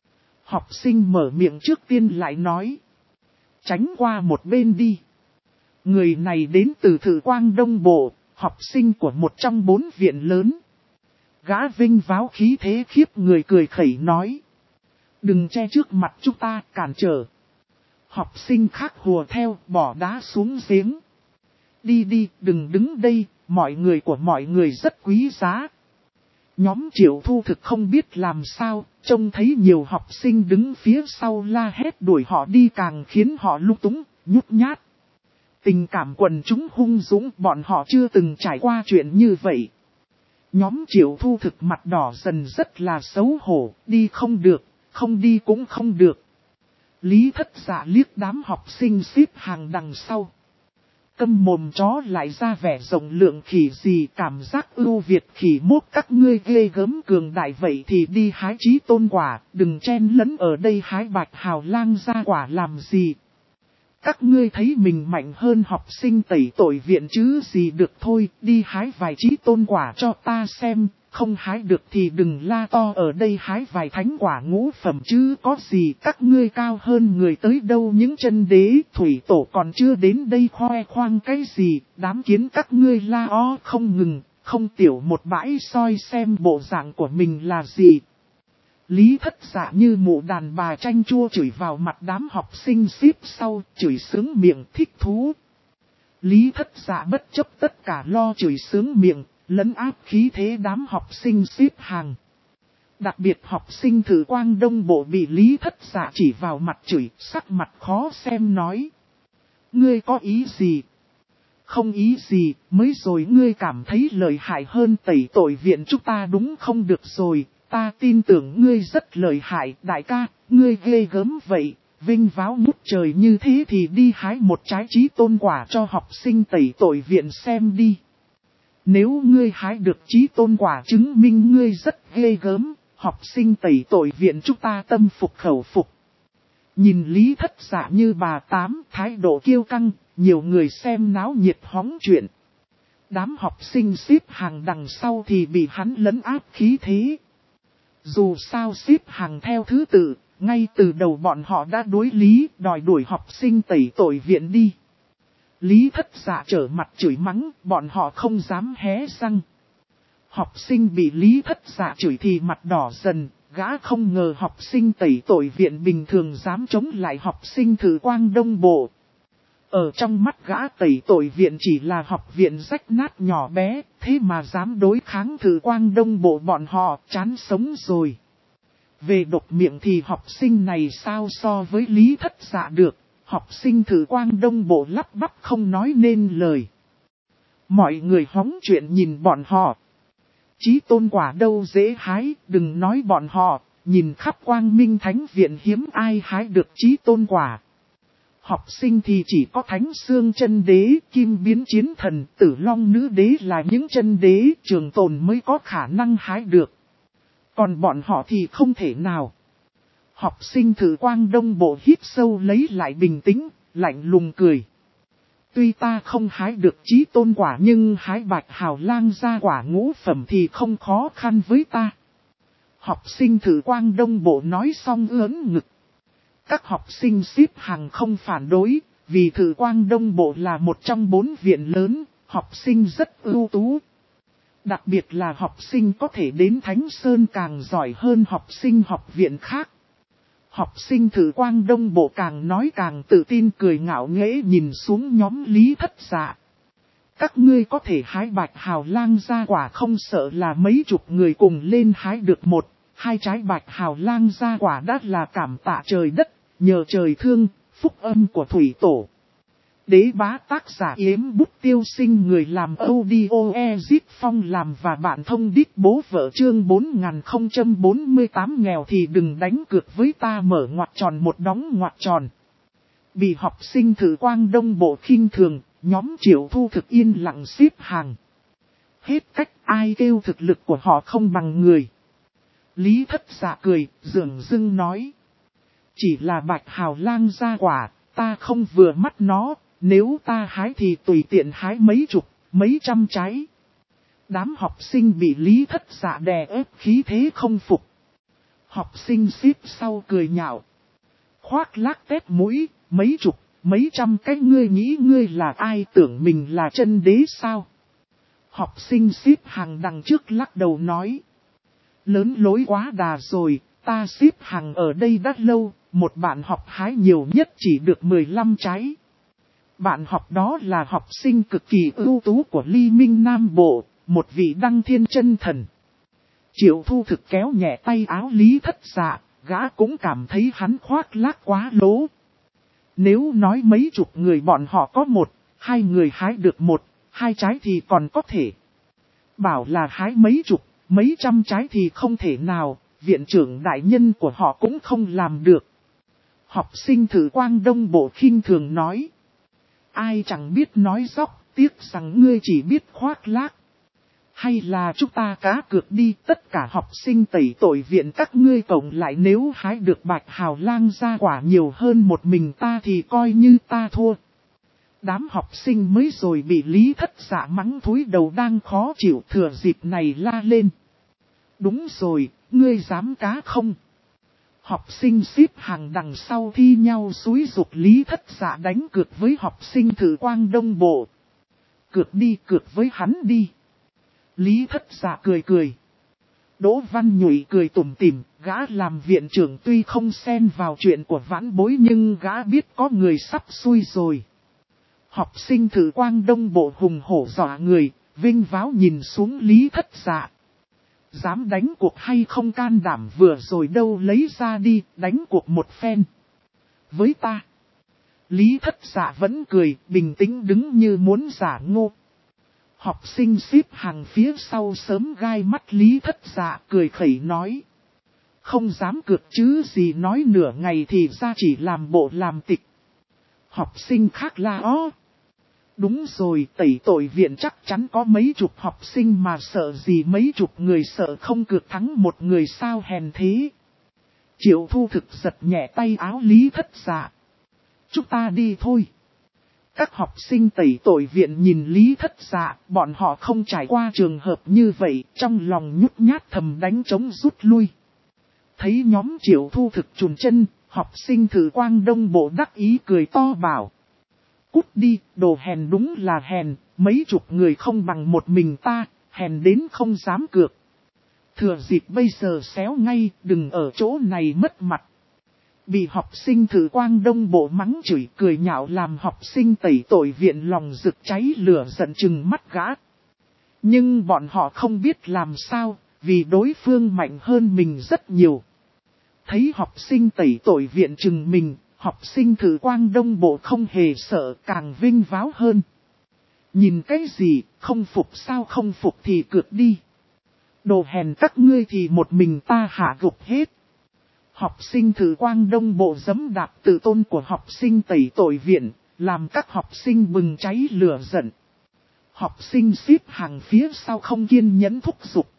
Học sinh mở miệng trước tiên lại nói. Tránh qua một bên đi. Người này đến từ Thử Quang Đông Bộ, học sinh của một trong 4 viện lớn. Gã vinh váo khí thế khiếp người cười khẩy nói. Đừng che trước mặt chúng ta, cản trở. Học sinh khác hùa theo, bỏ đá xuống giếng. Đi đi, đừng đứng đây, mọi người của mọi người rất quý giá. Nhóm Triệu Thu Thực không biết làm sao, trông thấy nhiều học sinh đứng phía sau la hét đuổi họ đi càng khiến họ lung túng, nhút nhát. Tình cảm quần chúng hung dũng, bọn họ chưa từng trải qua chuyện như vậy. Nhóm Triệu Thu Thực mặt đỏ dần rất là xấu hổ, đi không được, không đi cũng không được. Lý Thất Dạ liếc đám học sinh xếp hàng đằng sau. Câm mồm chó lại ra vẻ rộng lượng khỉ gì, cảm giác ưu việt khỉ mốt các ngươi ghê gớm cường đại vậy thì đi hái chí tôn quả, đừng chen lấn ở đây hái bạch hào lang gia quả làm gì. Các ngươi thấy mình mạnh hơn học sinh tẩy tội viện chứ gì được thôi, đi hái vài chí tôn quả cho ta xem, không hái được thì đừng la to ở đây hái vài thánh quả ngũ phẩm chứ có gì, các ngươi cao hơn người tới đâu, những chân đế thủy tổ còn chưa đến đây khoe khoang cái gì, đám kiến các ngươi la o không ngừng, không tiểu một bãi soi xem bộ dạng của mình là gì. Lý Thất Dạ như mụ đàn bà chanh chua chửi vào mặt đám học sinh xếp sau, chửi sướng miệng thích thú. Lý Thất Dạ bất chấp tất cả lo chửi sướng miệng, lấn áp khí thế đám học sinh xếp hàng. Đặc biệt học sinh Thử Quang Đông Bộ bị Lý Thất Dạ chỉ vào mặt chửi, sắc mặt khó xem nói. Ngươi có ý gì? Không ý gì, mới rồi ngươi cảm thấy lợi hại hơn tẩy tội viện chúng ta đúng không? Được rồi, ta tin tưởng ngươi rất lợi hại, đại ca, ngươi ghê gớm vậy, vinh váo ngút trời như thế thì đi hái một trái chí tôn quả cho học sinh tẩy tội viện xem đi. Nếu ngươi hái được chí tôn quả chứng minh ngươi rất ghê gớm, học sinh tẩy tội viện chúng ta tâm phục khẩu phục. Nhìn Lý Thất Dạ như bà Tám, thái độ kiêu căng, nhiều người xem náo nhiệt hóng chuyện. Đám học sinh xếp hàng đằng sau thì bị hắn lấn áp khí thế. Dù sao xếp hàng theo thứ tự, ngay từ đầu bọn họ đã đối lý, đòi đuổi học sinh tẩy tội viện đi. Lý Thất Dạ trở mặt chửi mắng, bọn họ không dám hé răng. Học sinh bị Lý Thất Dạ chửi thì mặt đỏ dần, gã không ngờ học sinh tẩy tội viện bình thường dám chống lại học sinh Thử Quang Đông Bộ. Ở trong mắt gã tẩy tội viện chỉ là học viện rách nát nhỏ bé, thế mà dám đối kháng Thử Quang Đông Bộ bọn họ, chán sống rồi. Về độc miệng thì học sinh này sao so với Lý Thất Dạ được, học sinh Thử Quang Đông Bộ lắp bắp không nói nên lời. Mọi người hóng chuyện nhìn bọn họ. Chí tôn quả đâu dễ hái, đừng nói bọn họ, nhìn khắp Quang Minh Thánh Viện hiếm ai hái được chí tôn quả. Học sinh thì chỉ có Thánh Xương Chân Đế, Kim Biến Chiến Thần, Tử Long Nữ Đế là những chân đế trường tồn mới có khả năng hái được. Còn bọn họ thì không thể nào. Học sinh Thử Quang Đông Bộ hít sâu lấy lại bình tĩnh, lạnh lùng cười. Tuy ta không hái được chí tôn quả nhưng hái bạch hào lang gia quả ngũ phẩm thì không khó khăn với ta. Học sinh thử Quang Đông Bộ nói xong ớn ngực. Các học sinh xếp hàng không phản đối, vì thử Quang Đông Bộ là một trong 4 viện lớn, học sinh rất ưu tú. Đặc biệt là học sinh có thể đến Thánh Sơn càng giỏi hơn học sinh học viện khác. Học sinh thử Quang Đông Bộ càng nói càng tự tin, cười ngạo nghễ nhìn xuống nhóm Lý Thất Dạ. Các ngươi có thể hái bạch hào lang ra quả không sợ là mấy chục người cùng lên hái được 1-2 trái bạch hào lang ra quả, đã là cảm tạ trời đất, nhờ trời thương, phúc âm của thủy tổ. Đế bá tác giả Yếm Bút Tiêu Sinh, người làm audio Ezip Phong làm và bạn thông đít bố vợ, chương 4048 nghèo thì đừng đánh cược với ta, mở ngoặc tròn một đóng ngoặc tròn. Bị học sinh thử Quang Đông Bộ khinh thường, nhóm Triệu Thu Thực yên lặng xếp hàng. Hết cách, ai kêu thực lực của họ không bằng người. Lý Thất Dạ cười, dửng dưng nói. Chỉ là bạch hào lang ra quả, ta không vừa mắt nó, nếu ta hái thì tùy tiện hái mấy chục, mấy trăm trái. Đám học sinh bị Lý Thất Dạ đè ép khí thế không phục. Học sinh xếp sau cười nhạo. Khoác lác tép mũi, mấy chục, mấy trăm cái, ngươi nghĩ ngươi là ai, tưởng mình là chân đế sao? Học sinh xếp hàng đằng trước lắc đầu nói. Lớn lối quá đà rồi, ta xếp hàng ở đây đã lâu, một bạn học hái nhiều nhất chỉ được 15 trái. Bạn học đó là học sinh cực kỳ ưu tú của Ly Minh Nam Bộ, một vị đăng thiên chân thần. Triệu Thu Thực kéo nhẹ tay áo Lý Thất Dạ, gã cũng cảm thấy hắn khoác lác quá lố. Nếu nói mấy chục người bọn họ có 1-2 người hái được 1-2 trái thì còn có thể. Bảo là hái mấy chục, mấy trăm trái thì không thể nào, viện trưởng đại nhân của họ cũng không làm được. Học sinh thử Quang Đông Bộ khinh thường nói. Ai chẳng biết nói dóc, tiếc rằng ngươi chỉ biết khoác lác. Hay là chúng ta cá cược đi, tất cả học sinh tẩy tội viện các ngươi cộng lại, nếu hái được bạch hào lang ra quả nhiều hơn một mình ta thì coi như ta thua. Đám học sinh mới rồi bị Lý Thất Dạ mắng thúi đầu đang khó chịu, thừa dịp này la lên. Đúng rồi, ngươi dám cá không? Học sinh xếp hàng đằng sau thi nhau xúi giục Lý Thất Dạ đánh cược với học sinh thử Quang Đông Bộ. Cược đi, cược với hắn đi. Lý Thất Dạ cười cười. Đỗ Văn Nhụy cười tủm tỉm, gã làm viện trưởng tuy không xen vào chuyện của vãn bối nhưng gã biết có người sắp xui rồi. Học sinh thử Quang Đông Bộ hùng hổ dọa người, vinh váo nhìn xuống Lý Thất Dạ. Dám đánh cuộc hay không, can đảm vừa rồi đâu lấy ra đi, đánh cuộc một phen. Với ta. Lý Thất Dạ vẫn cười, bình tĩnh đứng như muốn giả ngô. Học sinh xếp hàng phía sau sớm gai mắt Lý Thất Dạ, cười khẩy nói. Không dám cược chứ gì, nói nửa ngày thì ra chỉ làm bộ làm tịch. Học sinh khác la ó. Đúng rồi, tẩy tội viện chắc chắn có mấy chục học sinh mà sợ gì mấy chục người, sợ không cược thắng một người sao hèn thế. Triệu Thu Thực giật nhẹ tay áo Lý Thất Dạ. Chúng ta đi thôi. Các học sinh tẩy tội viện nhìn Lý Thất Dạ, bọn họ không trải qua trường hợp như vậy, trong lòng nhút nhát thầm đánh trống rút lui. Thấy nhóm Triệu Thu Thực chùn chân, học sinh thử Quang Đông Bộ đắc ý cười to bảo. Cút đi, đồ hèn, đúng là hèn, mấy chục người không bằng một mình ta, hèn đến không dám cược. Thừa dịp bây giờ xéo ngay, đừng ở chỗ này mất mặt. Bị học sinh thử Quang Đông Bộ mắng chửi cười nhạo làm học sinh tẩy tội viện lòng rực cháy lửa giận chừng mắt gã. Nhưng bọn họ không biết làm sao, vì đối phương mạnh hơn mình rất nhiều. Thấy học sinh tẩy tội viện chừng mình, học sinh thử Quang Đông Bộ không hề sợ, càng vinh váo hơn. Nhìn cái gì, không phục sao, không phục thì cược đi. Đồ hèn các ngươi thì một mình ta hạ gục hết. Học sinh thử Quang Đông Bộ giẫm đạp tự tôn của học sinh tẩy tội viện, làm các học sinh bừng cháy lửa giận. Học sinh xếp hàng phía sau không kiên nhẫn thúc giục.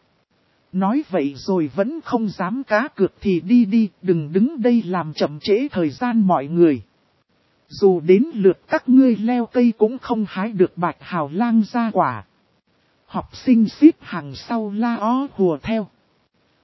Nói vậy rồi vẫn không dám cá cược thì đi đi, đừng đứng đây làm chậm trễ thời gian mọi người. Dù đến lượt các ngươi leo cây cũng không hái được bạch hào lang ra quả. Học sinh xếp hàng sau la ó hùa theo.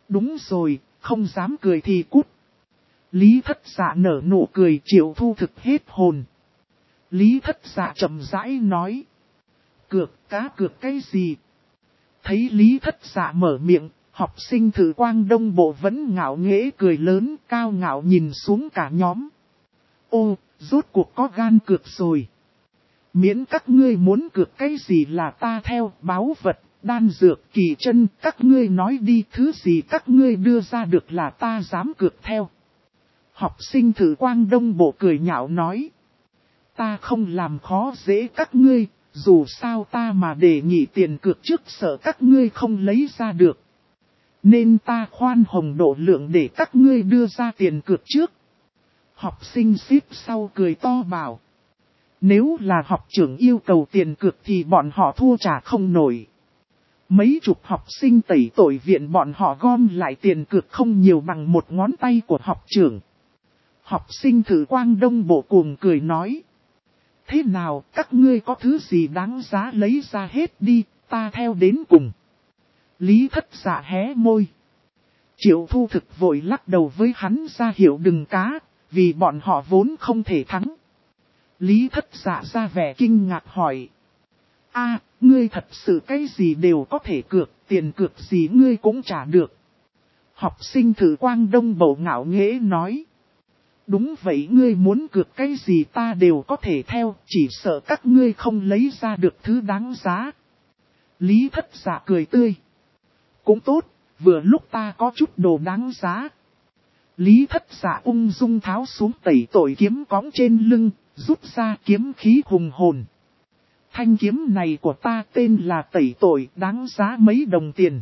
Đúng rồi, không dám cười thì cút. Lý Thất Dạ nở nụ cười, Triệu Thu Thực hết hồn. Lý Thất Dạ chậm rãi nói. Cược, cá cược cái gì? Thấy Lý Thất Dạ mở miệng, học sinh Thử Quang Đông Bộ vẫn ngạo nghễ cười lớn, cao ngạo nhìn xuống cả nhóm. Ô, rốt cuộc có gan cược rồi. Miễn các ngươi muốn cược cái gì là ta theo, báu vật, đan dược, kỳ chân, các ngươi nói đi, thứ gì các ngươi đưa ra được là ta dám cược theo. Học sinh Thử Quang Đông Bộ cười nhạo nói. Ta không làm khó dễ các ngươi, dù sao ta mà đề nghị tiền cược trước sợ các ngươi không lấy ra được. Nên ta khoan hồng độ lượng để các ngươi đưa ra tiền cược trước. Học sinh xếp sau cười to bảo. Nếu là học trưởng yêu cầu tiền cược thì bọn họ thua trả không nổi. Mấy chục học sinh tẩy tội viện bọn họ gom lại tiền cược không nhiều bằng một ngón tay của học trưởng. Học sinh Thử Quang Đông Bộ cuồng cười nói. Thế nào, các ngươi có thứ gì đáng giá lấy ra hết đi, ta theo đến cùng. Lý Thất Dạ hé môi. Triệu Thu Thực vội lắc đầu với hắn ra hiệu đừng cá, vì bọn họ vốn không thể thắng. Lý Thất Dạ ra vẻ kinh ngạc hỏi. Ngươi thật sự cái gì đều có thể cược, tiền cược gì ngươi cũng trả được. Học sinh Thử Quang Đông Bộ ngạo nghễ nói. Đúng vậy, ngươi muốn cược cái gì ta đều có thể theo, chỉ sợ các ngươi không lấy ra được thứ đáng giá. Lý Thất Dạ cười tươi. Cũng tốt, vừa lúc ta có chút đồ đáng giá. Lý Thất Dạ ung dung tháo xuống tẩy tội kiếm cõng trên lưng, rút ra kiếm khí hùng hồn. Thanh kiếm này của ta tên là tẩy tội, đáng giá mấy đồng tiền.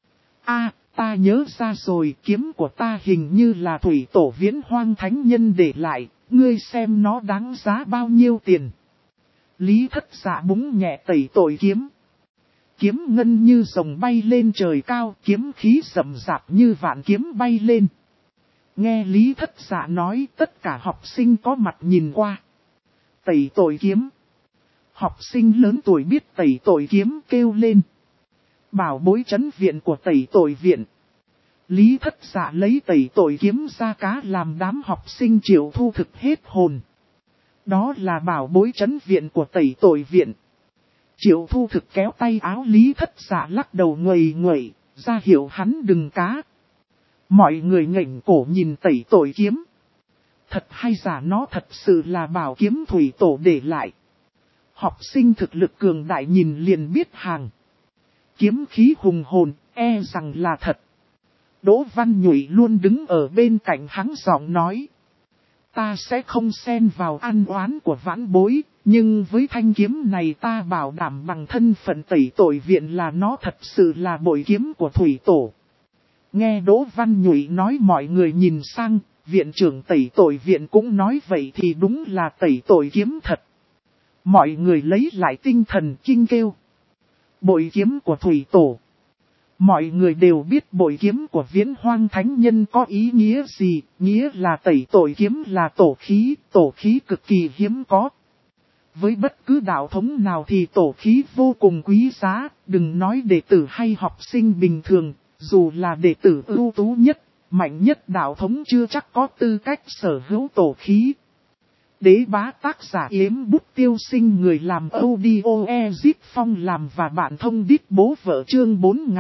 Ta nhớ ra rồi, kiếm của ta hình như là thủy tổ Viễn Hoang Thánh Nhân để lại, ngươi xem nó đáng giá bao nhiêu tiền. Lý Thất Dạ búng nhẹ tẩy tội kiếm. Kiếm ngân như rồng bay lên trời cao, kiếm khí rậm rạp như vạn kiếm bay lên. Nghe Lý Thất Dạ nói, tất cả học sinh có mặt nhìn qua. Tẩy tội kiếm. Học sinh lớn tuổi biết tẩy tội kiếm kêu lên. Bảo bối trấn viện của tẩy tội viện. Lý Thất Dạ lấy tẩy tội kiếm ra cá làm đám học sinh Triệu Thu Thực hết hồn. Đó là bảo bối trấn viện của tẩy tội viện. Triệu Thu Thực kéo tay áo Lý Thất Dạ lắc đầu nguầy nguậy, ra hiệu hắn đừng cá. Mọi người ngẩng cổ nhìn tẩy tội kiếm. Thật hay giả nó thật sự là bảo kiếm thủy tổ để lại. Học sinh thực lực cường đại nhìn liền biết hàng. Kiếm khí hùng hồn, e rằng là thật. Đỗ Văn Nhụy luôn đứng ở bên cạnh hắn giọng nói. Ta sẽ không xen vào ăn oán của vãn bối, nhưng với thanh kiếm này ta bảo đảm bằng thân phận tẩy tội viện là nó thật sự là bội kiếm của thủy tổ. Nghe Đỗ Văn Nhụy nói mọi người nhìn sang, viện trưởng tẩy tội viện cũng nói vậy thì đúng là tẩy tội kiếm thật. Mọi người lấy lại tinh thần kinh kêu. Bội kiếm của thủy tổ. Mọi người đều biết bội kiếm của Viễn Hoang Thánh Nhân có ý nghĩa gì, nghĩa là tẩy tội kiếm là tổ khí cực kỳ hiếm có. Với bất cứ đạo thống nào thì tổ khí vô cùng quý giá, đừng nói đệ tử hay học sinh bình thường, dù là đệ tử ưu tú nhất, mạnh nhất đạo thống chưa chắc có tư cách sở hữu tổ khí. Đế bá tác giả Yếm Bút Tiêu Sinh, người làm audio Ezip Phong làm và bạn thông đít bố vợ chương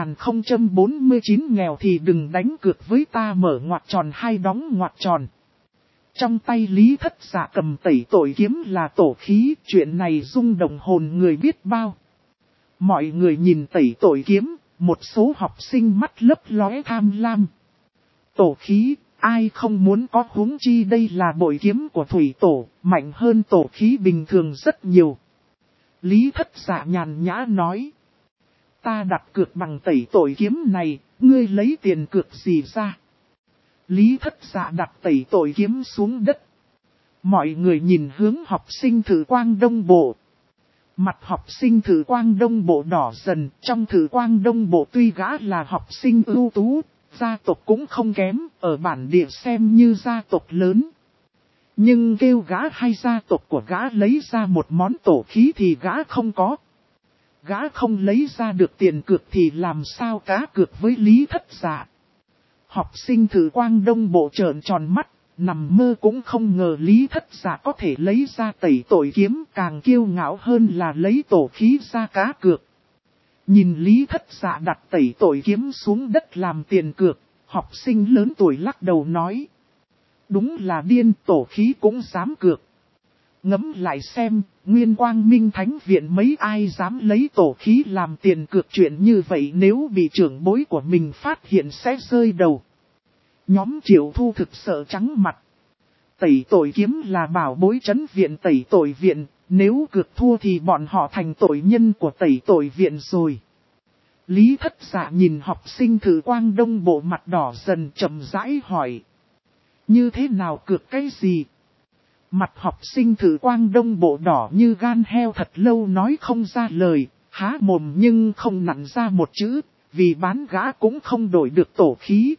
4049 nghèo thì đừng đánh cược với ta mở ngoặc tròn hay đóng ngoặc tròn. Trong tay Lý Thất Dạ cầm tẩy tội kiếm là tổ khí, chuyện này rung động hồn người biết bao. Mọi người nhìn tẩy tội kiếm, một số học sinh mắt lấp lóe tham lam. Tổ khí. Ai không muốn có, huống chi đây là bội kiếm của thủy tổ, mạnh hơn tổ khí bình thường rất nhiều. Lý Thất Dạ nhàn nhã nói. Ta đặt cược bằng tẩy tội kiếm này, ngươi lấy tiền cược gì ra? Lý Thất Dạ đặt tẩy tội kiếm xuống đất. Mọi người nhìn hướng học sinh Thử Quang Đông Bộ. Mặt học sinh Thử Quang Đông Bộ đỏ dần, trong Thử Quang Đông Bộ tuy gã là học sinh ưu tú. Gia tộc cũng không kém, ở bản địa xem như gia tộc lớn. Nhưng kêu gã hay gia tộc của gã lấy ra một món tổ khí thì gã không có. Gã không lấy ra được tiền cược thì làm sao cá cược với Lý Thất Dạ. Học sinh Thử Quang Đông Bộ trợn tròn mắt, nằm mơ cũng không ngờ Lý Thất Dạ có thể lấy ra tẩy tội kiếm, càng kiêu ngạo hơn là lấy tổ khí ra cá cược. Nhìn Lý Thất Dạ đặt tẩy tội kiếm xuống đất làm tiền cược, học sinh lớn tuổi lắc đầu nói. Đúng là điên, tổ khí cũng dám cược. Ngẫm lại xem, Nguyên Quang Minh Thánh Viện mấy ai dám lấy tổ khí làm tiền cược chuyện như vậy, nếu bị trưởng bối của mình phát hiện sẽ rơi đầu. Nhóm Triệu Thu thực sợ trắng mặt. Tẩy tội kiếm là bảo bối trấn viện tẩy tội viện, nếu cược thua thì bọn họ thành tội nhân của tẩy tội viện rồi. Lý Thất Dạ nhìn học sinh Thử Quang Đông Bộ mặt đỏ dần, chậm rãi hỏi. Như thế nào cược cái gì? Mặt học sinh Thử Quang Đông Bộ đỏ như gan heo, thật lâu nói không ra lời, há mồm nhưng không nặn ra một chữ, vì bán gã cũng không đổi được tổ khí.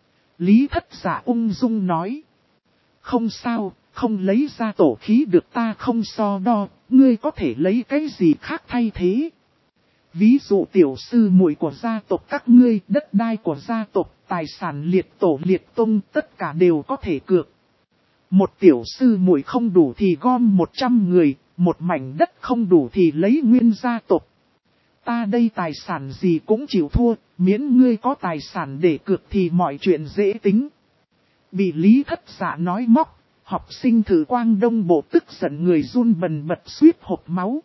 Lý Thất Dạ ung dung nói. Không sao, không lấy ra tổ khí được ta không so đo, ngươi có thể lấy cái gì khác thay thế. Ví dụ tiểu sư muội của gia tộc các ngươi, đất đai của gia tộc, tài sản liệt tổ liệt tông, tất cả đều có thể cược. Một tiểu sư muội không đủ thì gom 100 người, một mảnh đất không đủ thì lấy nguyên gia tộc. Ta đây tài sản gì cũng chịu thua, miễn ngươi có tài sản để cược thì mọi chuyện dễ tính. Bị Lý Thất Dạ nói móc, học sinh Thử Quang Đông Bộ tức giận người run bần bật suýt hộc máu.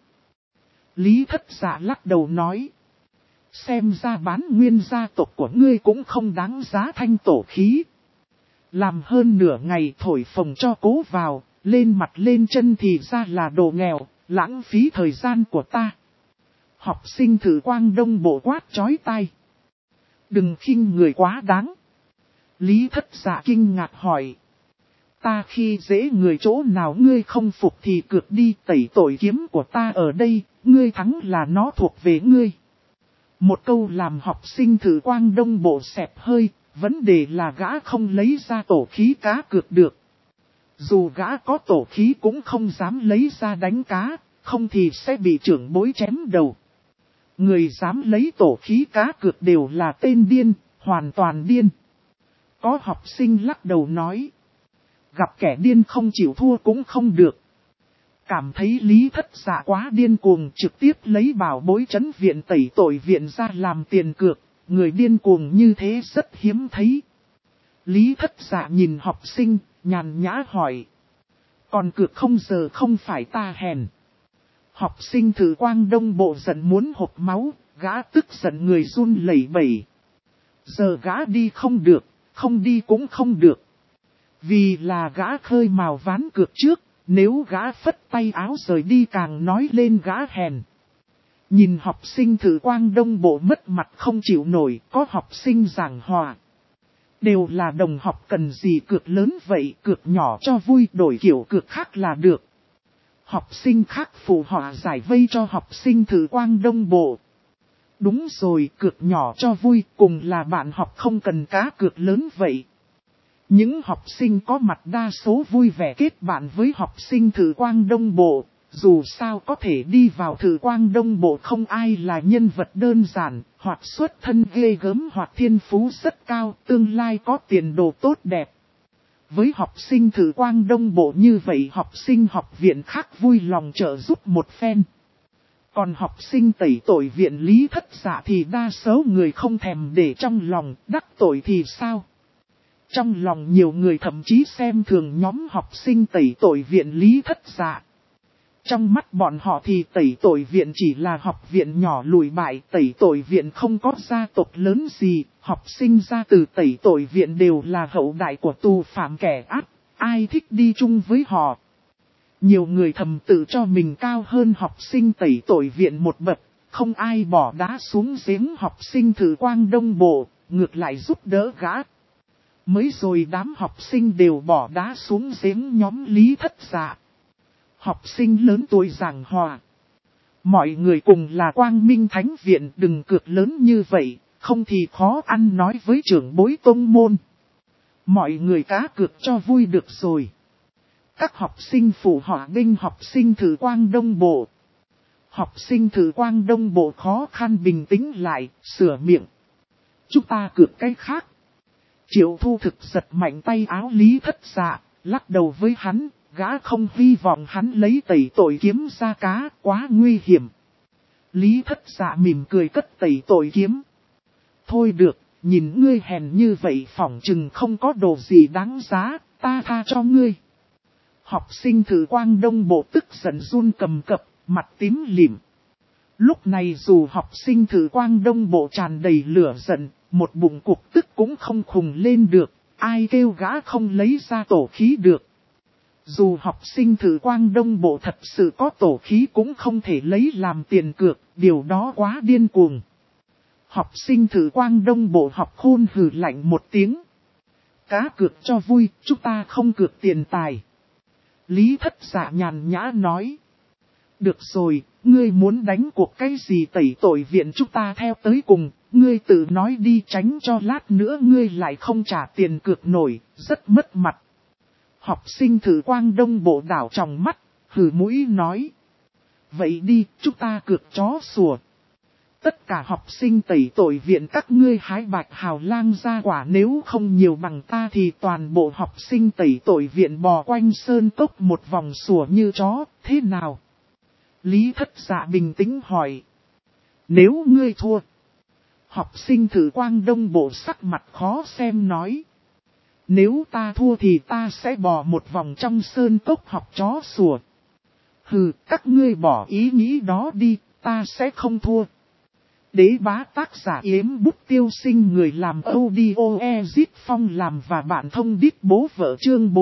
Lý Thất Dạ lắc đầu nói. Xem ra bán nguyên gia tộc của ngươi cũng không đáng giá thanh tổ khí. Làm hơn nửa ngày thổi phồng cho cố vào, lên mặt lên chân thì ra là đồ nghèo, lãng phí thời gian của ta. Học sinh Thử Quang Đông Bộ quát chói tai. Đừng khinh người quá đáng. Lý Thất Dạ kinh ngạc hỏi. Ta khi dễ người chỗ nào ngươi không phục thì cược đi, tẩy tội kiếm của ta ở đây, ngươi thắng là nó thuộc về ngươi. Một câu làm học sinh Thử Quang Đông Bộ xẹp hơi, vấn đề là gã không lấy ra tổ khí cá cược được. Dù gã có tổ khí cũng không dám lấy ra đánh cá, không thì sẽ bị trưởng bối chém đầu. Người dám lấy tổ khí cá cược đều là tên điên, hoàn toàn điên. Có học sinh lắc đầu nói. Gặp kẻ điên không chịu thua cũng không được. Cảm thấy Lý Thất Dạ quá điên cuồng, trực tiếp lấy bảo bối trấn viện tẩy tội viện ra làm tiền cược. Người điên cuồng như thế rất hiếm thấy. Lý Thất Dạ nhìn học sinh, nhàn nhã hỏi. Còn cược không giờ không phải ta hèn. Học sinh Thử Quang Đông Bộ giận muốn hộc máu, gã tức giận người run lẩy bẩy. Giờ gã đi không được, không đi cũng không được. Vì là gã khơi mào ván cược trước, nếu gã phất tay áo rời đi càng nói lên gã hèn. Nhìn học sinh Thử Quang Đông Bộ mất mặt không chịu nổi, có học sinh giảng hòa. Đều là đồng học, cần gì cược lớn vậy, cược nhỏ cho vui, đổi kiểu cược khác là được. Học sinh khác phụ họa giải vây cho học sinh Thử Quang Đông Bộ. Đúng rồi, cược nhỏ cho vui, cùng là bạn học không cần cá cược lớn vậy. Những học sinh có mặt đa số vui vẻ kết bạn với học sinh Thử Quang Đông Bộ. Dù sao có thể đi vào Thử Quang Đông Bộ không ai là nhân vật đơn giản, hoặc xuất thân ghê gớm hoặc thiên phú rất cao, tương lai có tiền đồ tốt đẹp. Với học sinh Thử Quang Đông Bộ như vậy, học sinh học viện khác vui lòng trợ giúp một phen. Còn học sinh tẩy tội viện Lý Thất Dạ thì đa số người không thèm để trong lòng, đắc tội thì sao? Trong lòng nhiều người thậm chí xem thường nhóm học sinh tẩy tội viện Lý Thất Dạ. Trong mắt bọn họ thì tẩy tội viện chỉ là học viện nhỏ lùi bại, tẩy tội viện không có gia tộc lớn gì, học sinh ra từ tẩy tội viện đều là hậu đại của tù phạm kẻ ác, ai thích đi chung với họ. Nhiều người thầm tự cho mình cao hơn học sinh tẩy tội viện một bậc, không ai bỏ đá xuống giếng học sinh Thử Quang Đông Bộ, ngược lại giúp đỡ gã. Mới rồi đám học sinh đều bỏ đá xuống giếng nhóm Lý Thất Dạ. Học sinh lớn tuổi giảng hòa. Mọi người cùng là Quang Minh Thánh Viện, đừng cược lớn như vậy, không thì khó ăn nói với trưởng bối tông môn. Mọi người cá cược cho vui được rồi. Các học sinh phụ họa nghênh học sinh Thử Quang Đông Bộ. Học sinh Thử Quang Đông Bộ khó khăn bình tĩnh lại, sửa miệng. Chúng ta cược cái khác. Triệu Thu Thực giật mạnh tay áo Lý Thất Dạ, lắc đầu với hắn, gã không hy vọng hắn lấy tẩy tội kiếm ra cá, quá nguy hiểm. Lý Thất Dạ mỉm cười cất tẩy tội kiếm. Thôi được, nhìn ngươi hèn như vậy phỏng chừng không có đồ gì đáng giá, ta tha cho ngươi. Học sinh Thử Quang Đông Bộ tức giận run cầm cập, mặt tím lịm. Lúc này dù học sinh Thử Quang Đông Bộ tràn đầy lửa giận, một bụng cục tức cũng không khùng lên được, ai kêu gã không lấy ra tổ khí được. Dù học sinh Thử Quang Đông Bộ thật sự có tổ khí cũng không thể lấy làm tiền cược, điều đó quá điên cuồng. Học sinh Thử Quang Đông Bộ học khôn hừ lạnh một tiếng. Cá cược cho vui, chúng ta không cược tiền tài. Lý Thất Dạ nhàn nhã nói. Được rồi, ngươi muốn đánh cuộc cái gì tẩy tội viện chúng ta theo tới cùng, ngươi tự nói đi tránh cho lát nữa ngươi lại không trả tiền cược nổi, rất mất mặt. Học sinh Thử Quang Đông Bộ đảo tròng mắt, hừ mũi nói. Vậy đi, chúng ta cược chó sủa. Tất cả học sinh tẩy tội viện các ngươi hái bạch hào lang ra quả nếu không nhiều bằng ta thì toàn bộ học sinh tẩy tội viện bò quanh sơn cốc một vòng sủa như chó, thế nào? Lý Thất Dạ bình tĩnh hỏi. Nếu ngươi thua. Học sinh Thử Quang Đông Bộ sắc mặt khó xem nói. Nếu ta thua thì ta sẽ bò một vòng trong sơn cốc học chó sủa. Hừ, các ngươi bỏ ý nghĩ đó đi, ta sẽ không thua. Đế bá tác giả Yếm Bút Tiêu Sinh người làm audio Ezit Phong làm và bạn thông điệp bố vợ chương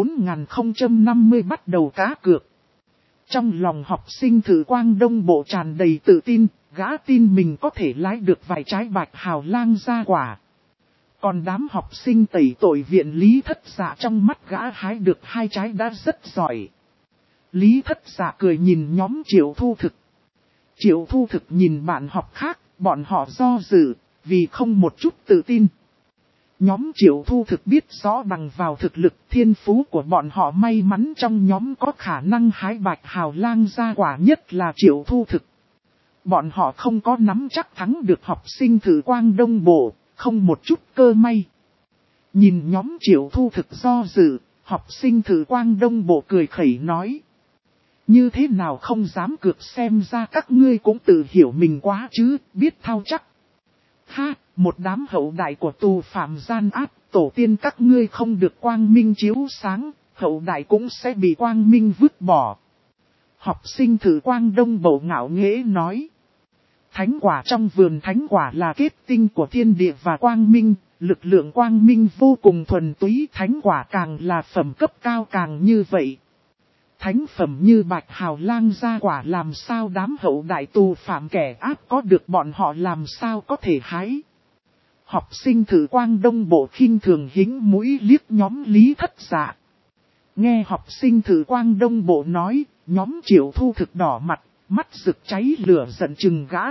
4050 bắt đầu cá cược. Trong lòng học sinh Thử Quang Đông Bộ tràn đầy tự tin, gã tin mình có thể lái được vài trái bạch hào lang ra quả. Còn đám học sinh tẩy tội viện Lý Thất Dạ trong mắt gã hái được 2 trái đã rất giỏi. Lý Thất Dạ cười nhìn nhóm Triệu Thu Thực. Triệu Thu Thực nhìn bạn học khác, bọn họ do dự, vì không một chút tự tin. Nhóm Triệu Thu Thực biết rõ bằng vào thực lực thiên phú của bọn họ may mắn trong nhóm có khả năng hái bạch hào lang ra quả nhất là Triệu Thu Thực. Bọn họ không có nắm chắc thắng được học sinh Thử Quang Đông Bộ, không một chút cơ may. Nhìn nhóm Triệu Thu Thực do dự, học sinh Thử Quang Đông Bộ cười khẩy nói. Như thế nào không dám cược xem ra các ngươi cũng tự hiểu mình quá chứ, biết thao chắc. Ha, một đám hậu đại của tù phạm gian ác, tổ tiên các ngươi không được quang minh chiếu sáng, hậu đại cũng sẽ bị quang minh vứt bỏ. Học sinh Thử Quang Đông Bộ ngạo nghễ nói. Thánh quả trong vườn thánh quả là kết tinh của thiên địa và quang minh, lực lượng quang minh vô cùng thuần túy, thánh quả càng là phẩm cấp cao càng như vậy. Thánh phẩm như bạch hào lang ra quả làm sao đám hậu đại tù phạm kẻ ác có được bọn họ làm sao có thể hái. Học sinh Thử Quang Đông Bộ khinh thường hính mũi liếc nhóm Lý Thất Dạ. Nghe học sinh Thử Quang Đông Bộ nói, nhóm Triệu Thu Thực đỏ mặt, mắt rực cháy lửa giận chừng gã.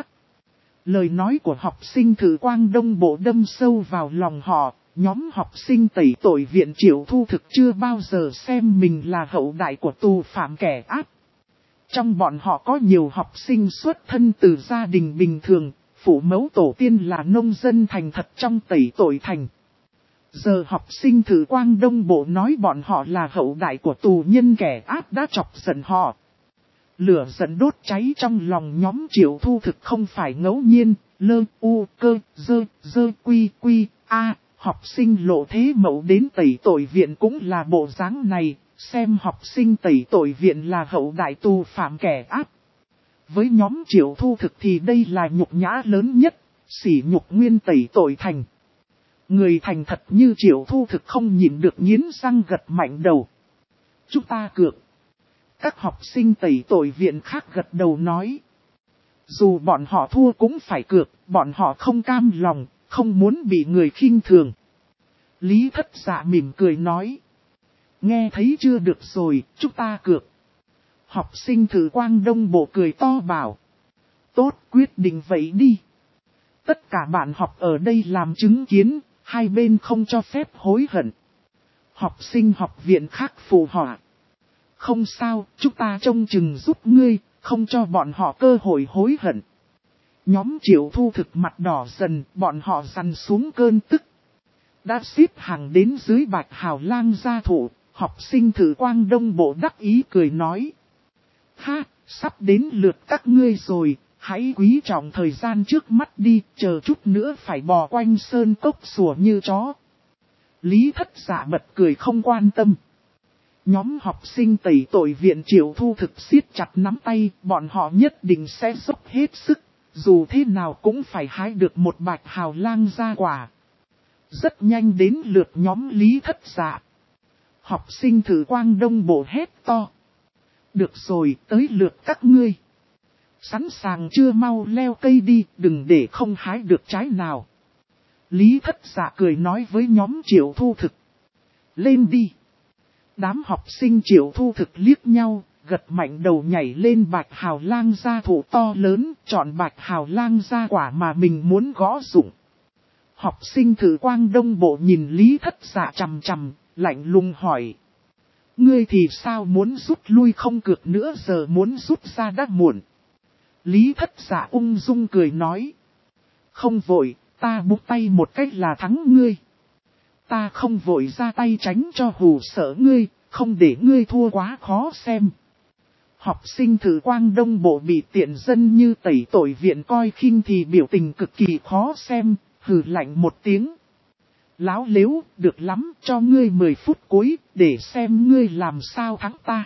Lời nói của học sinh Thử Quang Đông Bộ đâm sâu vào lòng họ, nhóm học sinh tẩy tội viện Triệu Thu Thực chưa bao giờ xem mình là hậu đại của tù phạm kẻ ác. Trong bọn họ có nhiều học sinh xuất thân từ gia đình bình thường, phụ mẫu tổ tiên là nông dân thành thật trong tẩy tội thành. Giờ học sinh Thử Quang Đông Bộ nói bọn họ là hậu đại của tù nhân kẻ ác đã chọc giận họ. Lửa giận đốt cháy trong lòng nhóm Triệu Thu Thực không phải ngẫu nhiên, lơ, u, cơ, dơ, quy, a, học sinh lộ thế mẫu đến tẩy tội viện cũng là bộ dáng này, xem học sinh tẩy tội viện là hậu đại tù phạm kẻ ác. Với nhóm Triệu Thu Thực thì đây là nhục nhã lớn nhất, sỉ nhục nguyên tẩy tội thành. Người thành thật như Triệu Thu Thực không nhịn được nghiến răng gật mạnh đầu. Chúng ta cược. Các học sinh tẩy tội viện khác gật đầu nói. Dù bọn họ thua cũng phải cược, bọn họ không cam lòng, không muốn bị người khinh thường. Lý Thất Dạ mỉm cười nói. Nghe thấy chưa được rồi, chúng ta cược. Học sinh Thử Quang Đông Bộ cười to bảo. Tốt, quyết định vậy đi. Tất cả bạn học ở đây làm chứng kiến, hai bên không cho phép hối hận. Học sinh học viện khác phụ họa. Không sao, chúng ta trông chừng giúp ngươi, không cho bọn họ cơ hội hối hận. Nhóm Triệu Thu Thực mặt đỏ dần, bọn họ dằn xuống cơn tức. Đã xếp hàng đến dưới bạch hào lang gia thụ, học sinh thử quang đông bộ đắc ý cười nói. Ha, sắp đến lượt các ngươi rồi, hãy quý trọng thời gian trước mắt đi, chờ chút nữa phải bò quanh sơn cốc sủa như chó. Lý Thất Dạ bật cười không quan tâm. Nhóm học sinh tẩy tội viện Triệu Thu Thực siết chặt nắm tay, bọn họ nhất định sẽ dốc hết sức, dù thế nào cũng phải hái được một bạch hào lang gia quả. Rất nhanh đến lượt nhóm Lý Thất Dạ. Học sinh thử quang đông bộ hét to. Được rồi, tới lượt các ngươi. Sẵn sàng chưa, mau leo cây đi, đừng để không hái được trái nào. Lý Thất Dạ cười nói với nhóm Triệu Thu Thực. Lên đi. Đám học sinh Triệu Thu Thực liếc nhau, gật mạnh đầu nhảy lên bạch hào lang gia thụ to lớn, chọn bạch hào lang gia quả mà mình muốn gõ dụng. Học sinh thử quang đông bộ nhìn Lý Thất Dạ chằm chằm, lạnh lùng hỏi. Ngươi thì sao, muốn rút lui không cược nữa, giờ muốn rút ra đã muộn. Lý Thất Dạ ung dung cười nói. Không vội, ta búng tay một cách là thắng ngươi. Ta không vội ra tay tránh cho hù sợ ngươi, không để ngươi thua quá khó xem. Học sinh thử quang đông bộ bị tiện dân như tẩy tội viện coi khinh thì biểu tình cực kỳ khó xem, hừ lạnh một tiếng. Láo lếu, được lắm, cho ngươi 10 phút cuối, để xem ngươi làm sao thắng ta.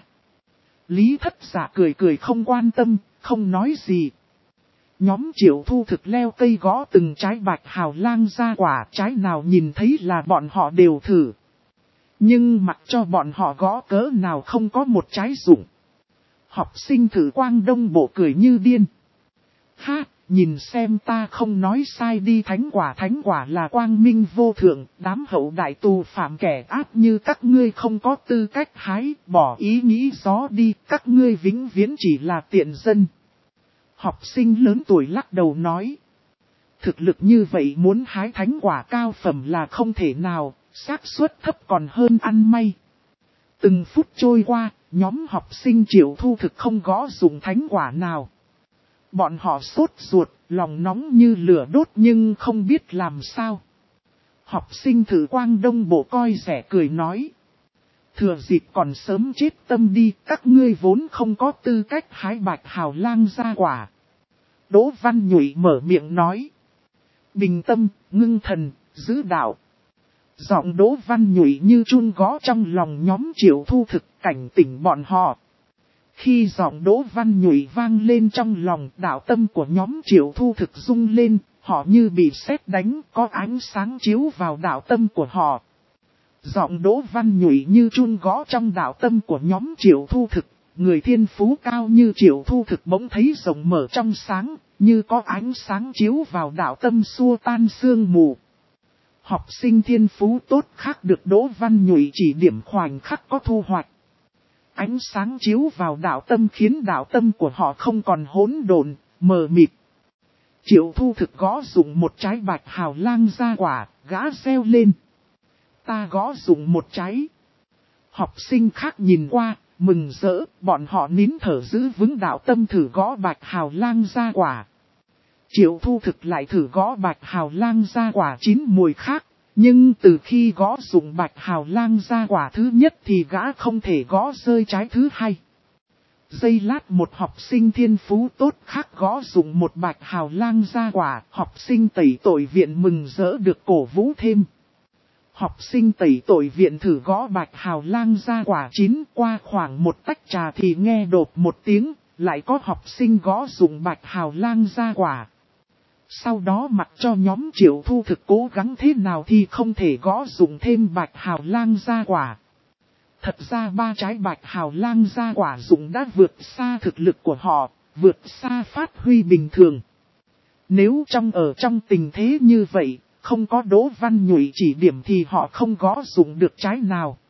Lý Thất Dạ cười cười không quan tâm, không nói gì. Nhóm Triệu Thu Thực leo cây gõ từng trái bạch hào lang gia quả, trái nào nhìn thấy là bọn họ đều thử. Nhưng mặc cho bọn họ gõ cỡ nào không có một trái dụng. Học sinh thử quang đông bộ cười như điên. Ha, nhìn xem ta không nói sai đi, thánh quả là quang minh vô thượng, đám hậu đại tù phạm kẻ ác như các ngươi không có tư cách hái, bỏ ý nghĩ gió đi, các ngươi vĩnh viễn chỉ là tiện dân. Học sinh lớn tuổi lắc đầu nói. Thực lực như vậy muốn hái thánh quả cao phẩm là không thể nào, xác suất thấp còn hơn ăn may. Từng phút trôi qua, nhóm học sinh Triệu Thu Thực không gõ dụng thánh quả nào. Bọn họ sốt ruột, lòng nóng như lửa đốt nhưng không biết làm sao. Học sinh thử quang đông bộ coi rẻ cười nói. Thừa dịp còn sớm chết tâm đi, các ngươi vốn không có tư cách hái bạch hào lang gia quả. Đỗ Văn Nhụy mở miệng nói. Bình tâm, ngưng thần, giữ đạo. Giọng Đỗ Văn Nhụy như chun gõ trong lòng nhóm Triệu Thu Thực, cảnh tỉnh bọn họ. Khi giọng Đỗ Văn Nhụy vang lên trong lòng, đạo tâm của nhóm Triệu Thu Thực rung lên, họ như bị sét đánh, có ánh sáng chiếu vào đạo tâm của họ. Giọng Đỗ Văn Nhụy như chun gõ trong đạo tâm của nhóm Triệu Thu Thực, người thiên phú cao như Triệu Thu Thực bỗng thấy rộng mở trong sáng, như có ánh sáng chiếu vào đạo tâm xua tan sương mù. Học sinh thiên phú tốt khác được Đỗ Văn Nhụy chỉ điểm khoảnh khắc có thu hoạch. Ánh sáng chiếu vào đạo tâm khiến đạo tâm của họ không còn hỗn độn, mờ mịt. Triệu Thu Thực gõ dụng một trái bạch hào lang gia quả, gã reo lên. Ta gõ dụng một trái. Học sinh khác nhìn qua, mừng rỡ, bọn họ nín thở giữ vững đạo tâm thử gõ bạch hào lang gia quả. Triệu Thu Thực lại thử gõ bạch hào lang gia quả chín mùi khác, nhưng từ khi gõ dụng bạch hào lang gia quả thứ nhất thì gã không thể gõ rơi trái thứ hai. Giây lát một học sinh thiên phú tốt khác gõ dụng một bạch hào lang gia quả, học sinh tẩy tội viện mừng rỡ được cổ vũ thêm. Học sinh tẩy tội viện thử gõ bạch hào lang gia quả chín, qua khoảng một tách trà thì nghe đột một tiếng, lại có học sinh gõ dụng bạch hào lang gia quả. Sau đó mặc cho nhóm Triệu Thu Thực cố gắng thế nào thì không thể gõ dụng thêm bạch hào lang gia quả. Thật ra 3 trái bạch hào lang gia quả dụng đã vượt xa thực lực của họ, vượt xa phát huy bình thường. Nếu trong tình thế như vậy, không có Đỗ Văn Nhụy chỉ điểm thì họ không gõ dụng được trái nào.